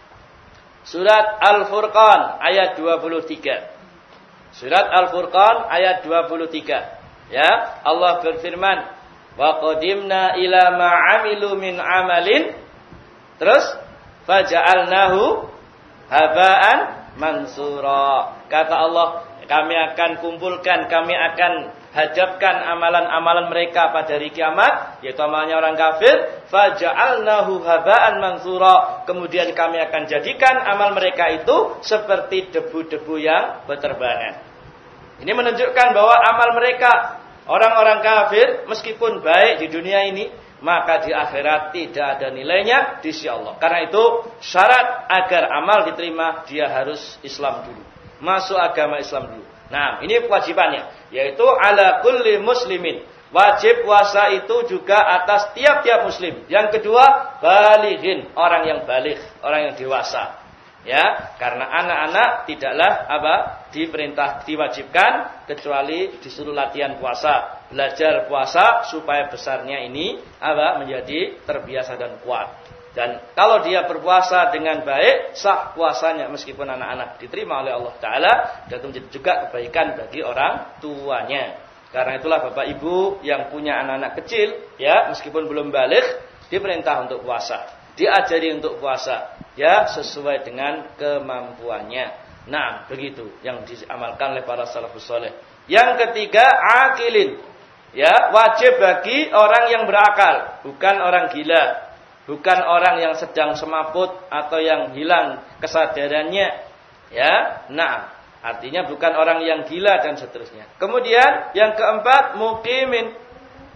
Surat Al-Furqan ayat dua puluh tiga. Surat Al-Furqan ayat dua puluh tiga. Ya, Allah berfirman, wa qadimna ila ma 'amilu min 'amalin, terus faja'alnahu haba'an mansura. Kata Allah, kami akan kumpulkan, kami akan hadapkan amalan-amalan mereka pada hari kiamat, yaitu amalannya orang kafir, faja'alnahu haba'an mansura. Kemudian kami akan jadikan amal mereka itu seperti debu-debu yang berterbangan. Ini menunjukkan bahwa amal mereka, orang-orang kafir, meskipun baik di dunia ini, maka di akhirat tidak ada nilainya di sisi Allah. Karena itu syarat agar amal diterima, dia harus Islam dulu, masuk agama Islam dulu. Nah, ini kewajibannya, yaitu ala kulli muslimin. Wajib puasa itu juga atas tiap-tiap muslim. Yang kedua, balighin, orang yang baligh, orang yang dewasa. Ya, karena anak-anak tidaklah apa? Diperintah, diwajibkan kecuali disuruh latihan puasa, belajar puasa supaya besarnya ini apa? Menjadi terbiasa dan kuat. Dan kalau dia berpuasa dengan baik, sah puasanya meskipun anak-anak, diterima oleh Allah Ta'ala, dan itu juga kebaikan bagi orang tuanya. Karena itulah Bapak Ibu yang punya anak-anak kecil, ya, meskipun belum baligh, diperintah untuk puasa, diajari untuk puasa, ya, sesuai dengan kemampuannya. Nah, begitu yang diamalkan oleh para salafus saleh. Yang ketiga, akilin. Ya, wajib bagi orang yang berakal, bukan orang gila. Bukan orang yang sedang semaput atau yang hilang kesadarannya. Ya, nah, artinya bukan orang yang gila dan seterusnya. Kemudian yang keempat, muqimin.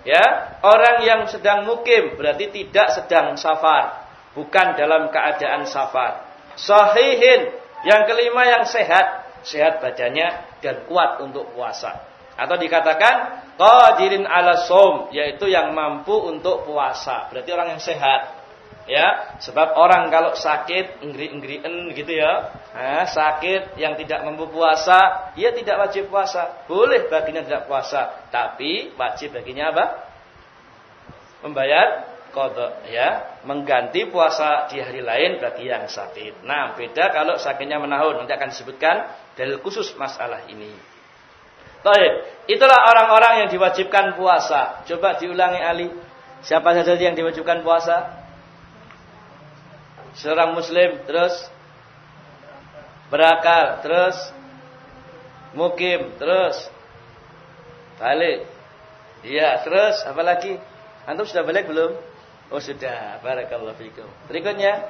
Ya, orang yang sedang mukim berarti tidak sedang safar, bukan dalam keadaan safar. Sahihin, yang kelima yang sehat, sehat badannya dan kuat untuk puasa. Atau dikatakan qadirin ala shaum, yaitu yang mampu untuk puasa. Berarti orang yang sehat. Ya, sebab orang kalau sakit, enggri-enggrian gitu ya, nah, sakit yang tidak mampu puasa, ia tidak wajib puasa. Boleh baginya tidak puasa, tapi wajib baginya apa? Membayar qada, ya, mengganti puasa di hari lain bagi yang sakit. Nah, beda kalau sakitnya menahun. Nanti akan disebutkan dalil khusus masalah ini. Baik, itulah orang-orang yang diwajibkan puasa. Coba diulangi Ali. Siapa saja yang diwajibkan puasa? Seorang muslim, terus berakal, terus mukim, terus balik. Iya, terus apa lagi? Antum sudah balik belum? Oh sudah, barakallahu fikum. Berikutnya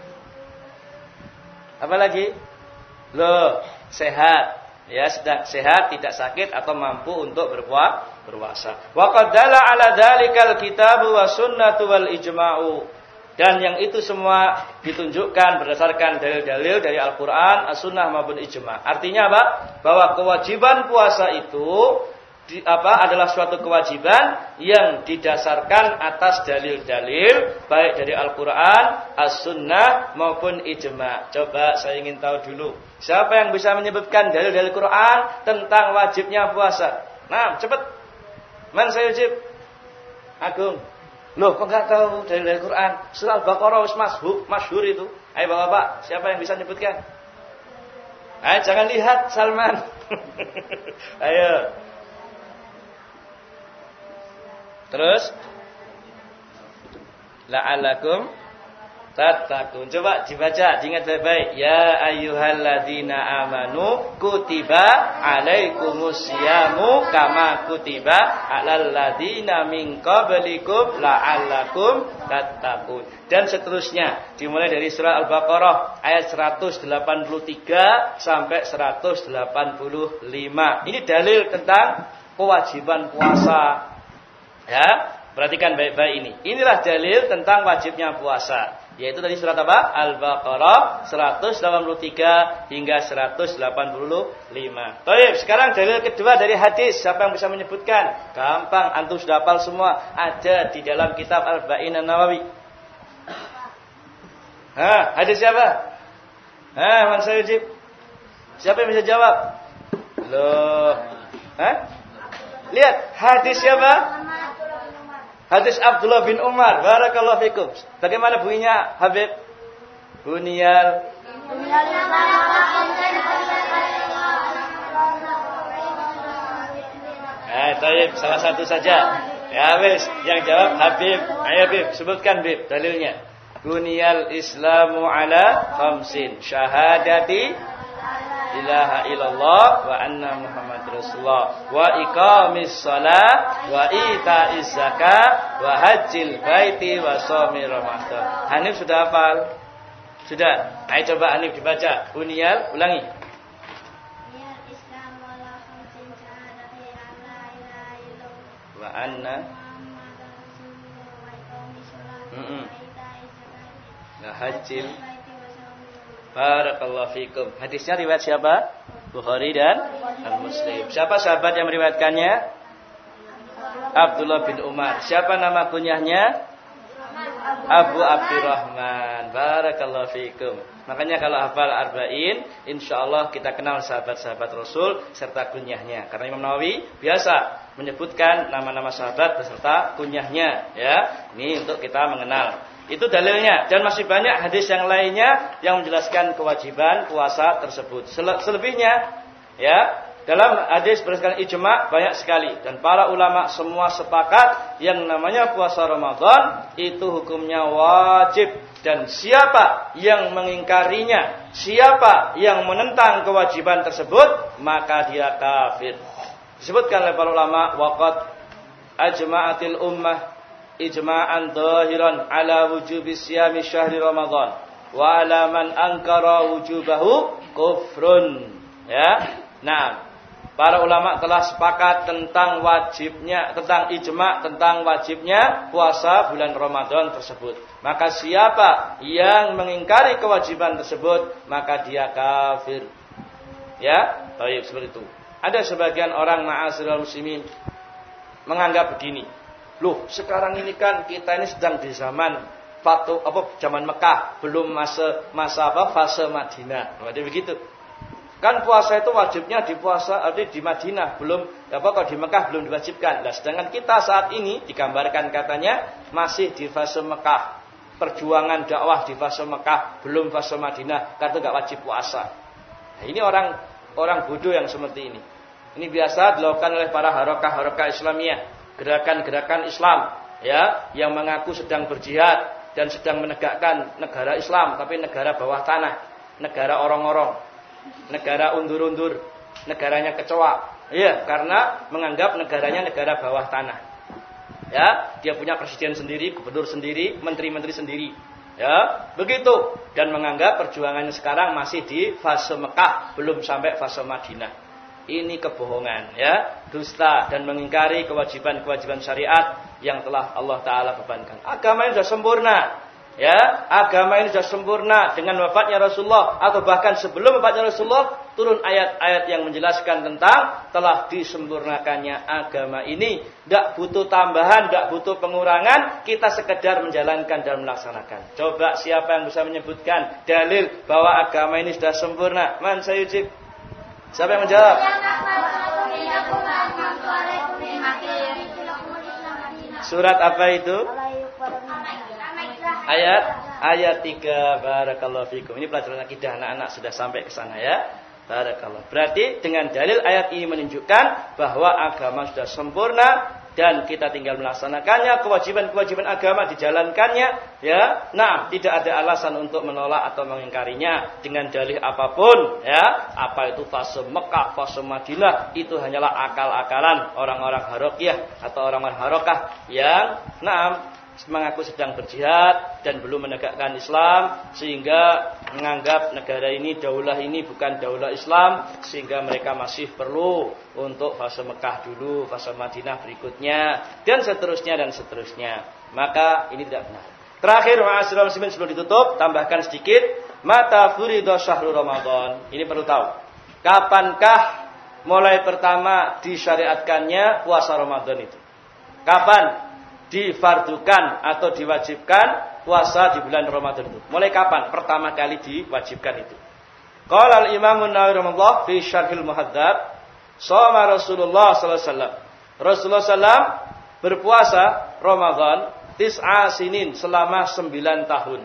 apa lagi? Loh, sehat. Ya, sedang sehat, tidak sakit atau mampu untuk berpuasa. Wa qad dalla ala dzalikal kitabu was sunnatu wal ijma'u. Dan yang itu semua ditunjukkan berdasarkan dalil-dalil dari Al-Quran, As-Sunnah maupun Ijma. Artinya apa? Bahwa kewajiban puasa itu di, apa, adalah suatu kewajiban yang didasarkan atas dalil-dalil baik dari Al-Quran, As-Sunnah maupun Ijma. Coba saya ingin tahu dulu, siapa yang bisa menyebutkan dalil-dalil Quran tentang wajibnya puasa? Nah, cepat. Man saya wajib? Agung. Loh, kok enggak tahu dari dari Quran? Surah Al-Baqarah wis masyhur, masyhur itu. Ayo Bapak-bapak, siapa yang bisa menyebutkan? Ayo jangan lihat Salman. Ayo. Terus la'allakum tattaqun. Coba dibaca, diingat baik-baik. Ya ayyuhalladzina amanu kutiba alaikumusyamu kama kutiba alal ladzina min qablikum la'allakum tattaqun. Dan seterusnya, dimulai dari surah Al-Baqarah ayat seratus delapan puluh tiga sampai seratus delapan puluh lima. Ini dalil tentang kewajiban puasa. Ya, perhatikan baik-baik ini. Inilah dalil tentang wajibnya puasa. Yaitu tadi surat apa? Al-Baqarah seratus delapan puluh tiga hingga seratus delapan puluh lima. Baik, sekarang dalil kedua dari hadis. Siapa yang bisa menyebutkan? Gampang, antum sudah hafal semua. Ada di dalam kitab Arba'in An-Nawawi. Hah, hadis siapa? Hah, Man Sayyid. Siapa yang bisa jawab? Loh. Hah? Lihat, hadis siapa? Hadis Abdullah bin Umar. Barakallahu fikum. Bagaimana bunyinya, Habib? Buniyal. Eh, taib, salah satu saja. Ya, wis, yang jawab Habib. Ayo, Habib, sebutkan, Habib, dalilnya. Buniyal Islamu ala khamsin. Syahadati ilaha illallah wa anna Muhammad Rasulullah wa iqamis shalah wa itaiz zakat wa hajjil baiti wa shaumi ramadan. Hanif sudah hafal? Sudah. Ayo coba Hanif dibaca. Buniyal, ulangi. Buniyal Islam ala khamsin syahadati alla ilaha illallah wa anna Muhammad Rasulullah wa iqamis shalah wa itaiz zakat wa hajjil. Barakallahu fikum. Hadisnya riwayat siapa? Bukhari dan Al-Muslim. Siapa sahabat yang meriwayatkannya? Abdullah bin Umar. Siapa nama kunyahnya? Abu Abdurrahman. Barakallahu fikum. Makanya kalau hafal Arba'in, insyaallah kita kenal sahabat-sahabat Rasul serta kunyahnya. Karena Imam Nawawi biasa menyebutkan nama-nama sahabat beserta kunyahnya, ya. Ini untuk kita mengenal. Itu dalilnya, dan masih banyak hadis yang lainnya yang menjelaskan kewajiban puasa tersebut. Selebihnya, ya, dalam hadis berdasarkan ijma banyak sekali, dan para ulama semua sepakat yang namanya puasa Ramadan itu hukumnya wajib, dan siapa yang mengingkarinya, siapa yang menentang kewajiban tersebut, maka dia kafir. Disebutkan oleh para ulama, waqad ajma'atil ummah ijma'an dhahiran ala wujubi siyami syahri Ramadan wa ala man ankara wujubahu kufrun. Ya. Nah, para ulama telah sepakat tentang wajibnya, tentang ijma' tentang wajibnya puasa bulan Ramadan tersebut. Maka siapa yang mengingkari kewajiban tersebut, maka dia kafir. Ya, baik seperti itu. Ada sebagian orang ma'asyiral muslimin menganggap begini. Loh, sekarang ini kan kita ini sedang di zaman Fatu apa zaman Mekah, belum masa masa apa fase Madinah. Jadi begitu. Kan puasa itu wajibnya di puasa arti di Madinah, belum apa kalau di Mekah belum diwajibkan. Nah, sedangkan kita saat ini digambarkan katanya masih di fase Mekah. Perjuangan dakwah di fase Mekah, belum fase Madinah, kata enggak wajib puasa. Nah, ini orang orang bodoh yang seperti ini. Ini biasa dilakukan oleh para harokah-harokah Islamiyah, gerakan-gerakan Islam ya, yang mengaku sedang berjihad dan sedang menegakkan negara Islam, tapi negara bawah tanah, negara orang-orang. Negara undur-undur, negaranya kecoa. Iya, karena menganggap negaranya negara bawah tanah. Ya, dia punya presiden sendiri, gubernur sendiri, menteri-menteri sendiri. Ya, begitu. Dan menganggap perjuangannya sekarang masih di fase Mekah, belum sampai fase Madinah. Ini kebohongan, ya, dusta dan mengingkari kewajiban-kewajiban syariat yang telah Allah Taala bebankan. Agama ini sudah sempurna. Ya, agama ini sudah sempurna dengan wafatnya Rasulullah atau bahkan sebelum wafatnya Rasulullah turun ayat-ayat yang menjelaskan tentang telah disempurnakannya agama ini. Tidak butuh tambahan, tidak butuh pengurangan, kita sekedar menjalankan dan melaksanakan. Coba siapa yang bisa menyebutkan dalil bahwa agama ini sudah sempurna? Man Sayyid. Siapa yang menjawab? Surat apa itu? Ayat ayat tiga. Barakallahu fikum. Ini pelajaran akidah, anak-anak sudah sampai ke sana ya. Barakallah. Berarti dengan dalil ayat ini menunjukkan bahwa agama sudah sempurna dan kita tinggal melaksanakannya, kewajiban-kewajiban agama dijalankannya ya. Nah, tidak ada alasan untuk menolak atau mengingkarinya dengan dalil apapun ya. Apa itu fase Mekah, fase Madinah, itu hanyalah akal-akalan orang-orang harokiyah atau orang-orang harokah yang nah mengaku sedang berjihad dan belum menegakkan Islam, sehingga menganggap negara ini, daulah ini bukan daulah Islam, sehingga mereka masih perlu untuk fase Mekah dulu, fase Madinah berikutnya, dan seterusnya dan seterusnya. Maka ini tidak benar. Terakhir, ma'asyiral muslimin, sebelum ditutup, tambahkan sedikit, mata furido syahrul Ramadan. Ini perlu tahu. Kapankah mulai pertama disyariatkannya puasa Ramadan itu? Kapan difardukan atau diwajibkan puasa di bulan Ramadan itu? Mulai kapan pertama kali diwajibkan itu? Qala al-Imam an-Nawawi rahimahullah fi Syarhil Muhadzab, shoma Rasulullah sallallahu alaihi wasallam. Rasulullah sallallahu alaihi wasallam berpuasa Ramadan tis'a sinin, selama sembilan tahun.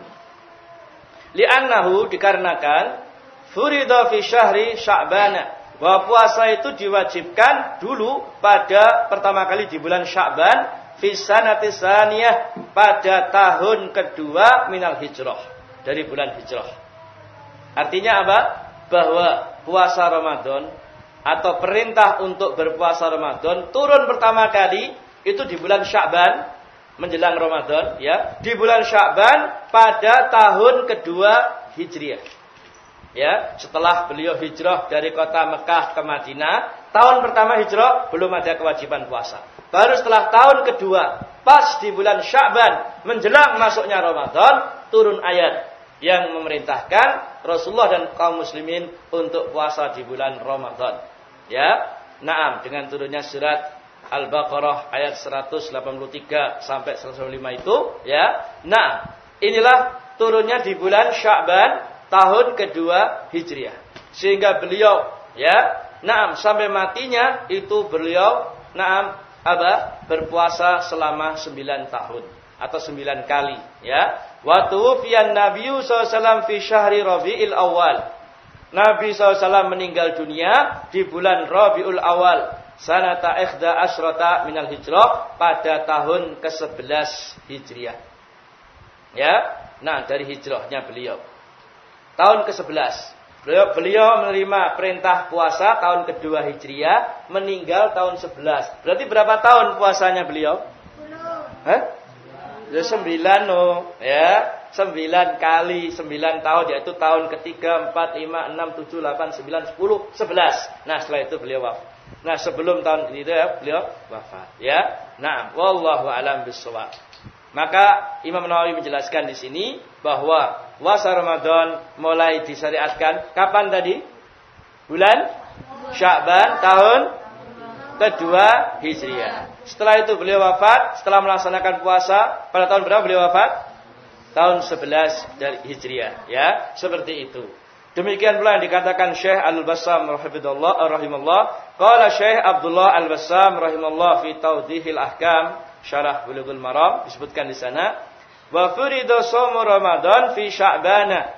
Li'annahu, dikarenakan furida fi syahri Sya'ban, bahwa puasa itu diwajibkan dulu pada pertama kali di bulan Sya'ban, fi sanati tsaniyah, pada tahun kedua minal hijrah, dari bulan hijrah. Artinya apa? Bahwa puasa Ramadan atau perintah untuk berpuasa Ramadan turun pertama kali itu di bulan Sya'ban menjelang Ramadan ya, di bulan Sya'ban pada tahun kedua Hijriah. Ya, setelah beliau hijrah dari kota Mekah ke Madinah, tahun pertama hijrah belum ada kewajiban puasa. Baru setelah tahun kedua, pas di bulan Sya'ban menjelang masuknya Ramadan, turun ayat yang memerintahkan Rasulullah dan kaum muslimin untuk puasa di bulan Ramadan. Ya, naam, dengan turunnya surat Al-Baqarah ayat seratus delapan puluh tiga sampai seratus lima itu, ya. Nah, inilah turunnya di bulan Sya'ban tahun kedua Hijriah. Sehingga beliau, ya, naam, sampai matinya itu beliau, naam, apa? Berpuasa selama sembilan tahun atau sembilan kali, ya. Wa tuwfiyan Nabiyyu sallallahu alaihi wasallam fi syahri Rabiul Awal. Nabi sallallahu alaihi wasallam meninggal dunia di bulan Rabiul Awal, sanata ikhda asyrata minal hijrah, pada tahun kesebelas Hijriah. Ya. Nah, dari hijrahnya beliau. Tahun kesebelas. Beliau, beliau menerima perintah puasa tahun kedua Hijriah, meninggal tahun sebelas. Berarti berapa tahun puasanya beliau? sepuluh. Hah? Ya sembilan, no. Ya. sembilan kali sembilan tahun, yaitu tahun ketiga, empat, lima, enam, tujuh, delapan, sembilan, sepuluh, sebelas. Nah, setelah itu beliau wafat. Nah, sebelum tahun itu ya beliau wafat, ya. Nah, wallahu a'lam bishawab. Maka Imam Nawawi menjelaskan di sini bahwa puasa Ramadan mulai disyariatkan kapan tadi? Bulan Sya'ban tahun kedua Hijriah. Setelah itu beliau wafat, setelah melaksanakan puasa pada tahun berapa beliau wafat? Tahun sebelas dari Hijriah, ya, seperti itu. Demikian pula yang dikatakan Syekh Al-Bassam rahimahullah rahimahullah, qala Syekh Abdullah Al-Bassam rahimahullah fi Tawdihil Ahkam, Syarah Bulughul Maram, disebutkan di sana, wa furida shaum Ramadan fi Sya'ban.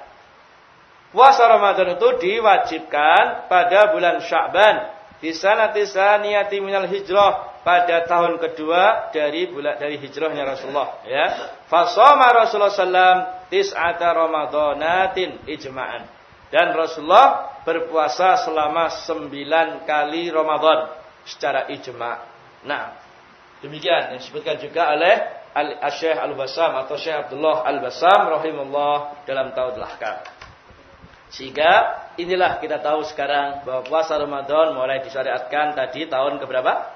Puasa Ramadan itu diwajibkan pada bulan Sya'ban, di sanati saniyati minal hijrah, pada tahun kedua dari bulan dari hijrahnya Rasulullah, ya. Fa shoma Rasulullah sallam tis'ata ramadhanatin ijma'an. Dan Rasulullah berpuasa selama sembilan kali Ramadan secara ijma'. Nah, demikian yang disebutkan juga oleh Al-Syekh Al-Bassam atau Syekh Abdullah Al-Bassam rahimahullah dalam Tawdihul Ahkam. Sehingga inilah kita tahu sekarang bahwa puasa Ramadan mulai disyariatkan tadi tahun keberapa?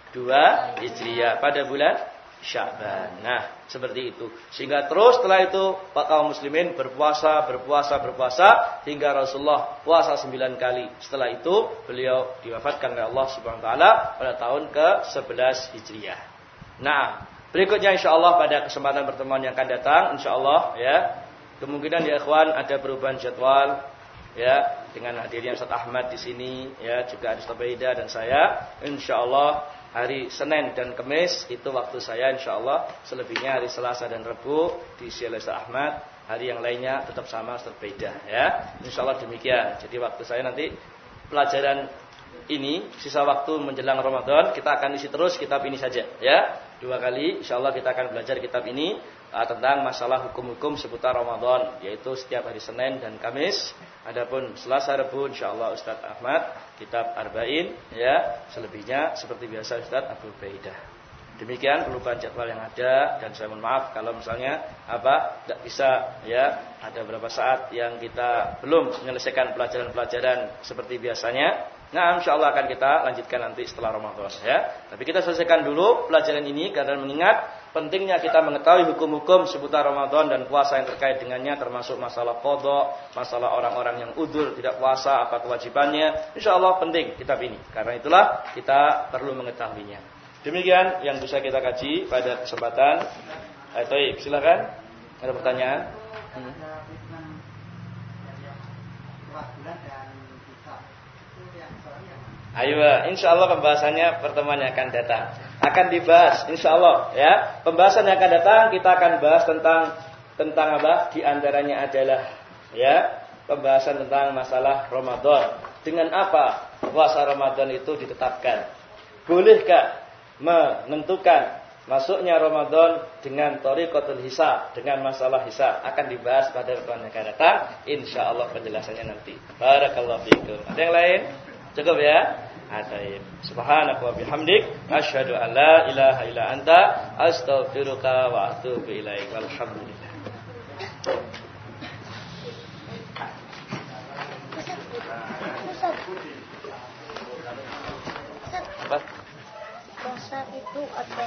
Dua Hijriah pada bulan Sya'ban. Nah, seperti itu. Sehingga terus setelah itu Pak kaum muslimin berpuasa, berpuasa, berpuasa hingga Rasulullah puasa sembilan kali. Setelah itu beliau diwafatkan oleh Allah Subhanahu wa taala pada tahun ke sebelas Hijriah. Nah, berikutnya insyaallah pada kesempatan pertemuan yang akan datang insyaallah, ya. Kemungkinan ya ikhwan ada perubahan jadwal, ya, dengan hadirnya Ustaz Ahmad di sini, ya, juga ada Ustaz Baida dan saya. Insyaallah hari Senin dan Kamis itu waktu saya, insyaallah. Selebihnya hari Selasa dan Rabu diisi oleh Ustaz Ahmad. Hari yang lainnya tetap sama Ustaz Baida, ya. Insyaallah demikian. Jadi waktu saya nanti pelajaran ini sisa waktu menjelang Ramadan kita akan isi terus kitab ini saja, ya. Dua kali insyaallah kita akan belajar kitab ini uh, tentang masalah hukum-hukum seputar Ramadan, yaitu setiap hari Senin dan Kamis. Adapun Selasa Rabu insyaallah Ustaz Ahmad kitab Arba'in, ya. Selebihnya seperti biasa Ustaz Abu Baidah. Demikian perubahan jadwal yang ada, dan saya mohon maaf kalau misalnya apa tidak bisa, ya, ada beberapa saat yang kita belum menyelesaikan pelajaran-pelajaran seperti biasanya. Nah, insyaallah akan kita lanjutkan nanti setelah Ramadan, ya. Tapi kita selesaikan dulu pelajaran ini karena mengingat pentingnya kita mengetahui hukum-hukum seputar Ramadan dan puasa yang terkait dengannya, termasuk masalah qada, masalah orang-orang yang udzur tidak puasa, apa kewajibannya. Insyaallah penting kitab ini. Karena itulah kita perlu mengetahuinya. Demikian yang bisa kita kaji pada kesempatan. Baik, silakan. Ada pertanyaan? Hmm. Ayo, insyaallah pembahasannya pertemuan yang akan datang akan dibahas, insyaallah, ya. Pembahasan yang akan datang kita akan bahas tentang tentang apa? Di antaranya adalah, ya, pembahasan tentang masalah Ramadan. Dengan apa puasa Ramadan itu ditetapkan? Bolehkah menentukan masuknya Ramadan dengan thariqatul hisab, dengan masalah hisab? Akan dibahas pada pertemuan yang akan datang, insyaallah penjelasannya nanti. Barakallahu fikum. Ada yang lain? Cukup, ya? Ataib. Subhanaka wa bihamdik asyhadu an la ilaha illa anta astaghfiruka wa atubu ilaik. Walhamdulillah. Apa? Puasa itu ada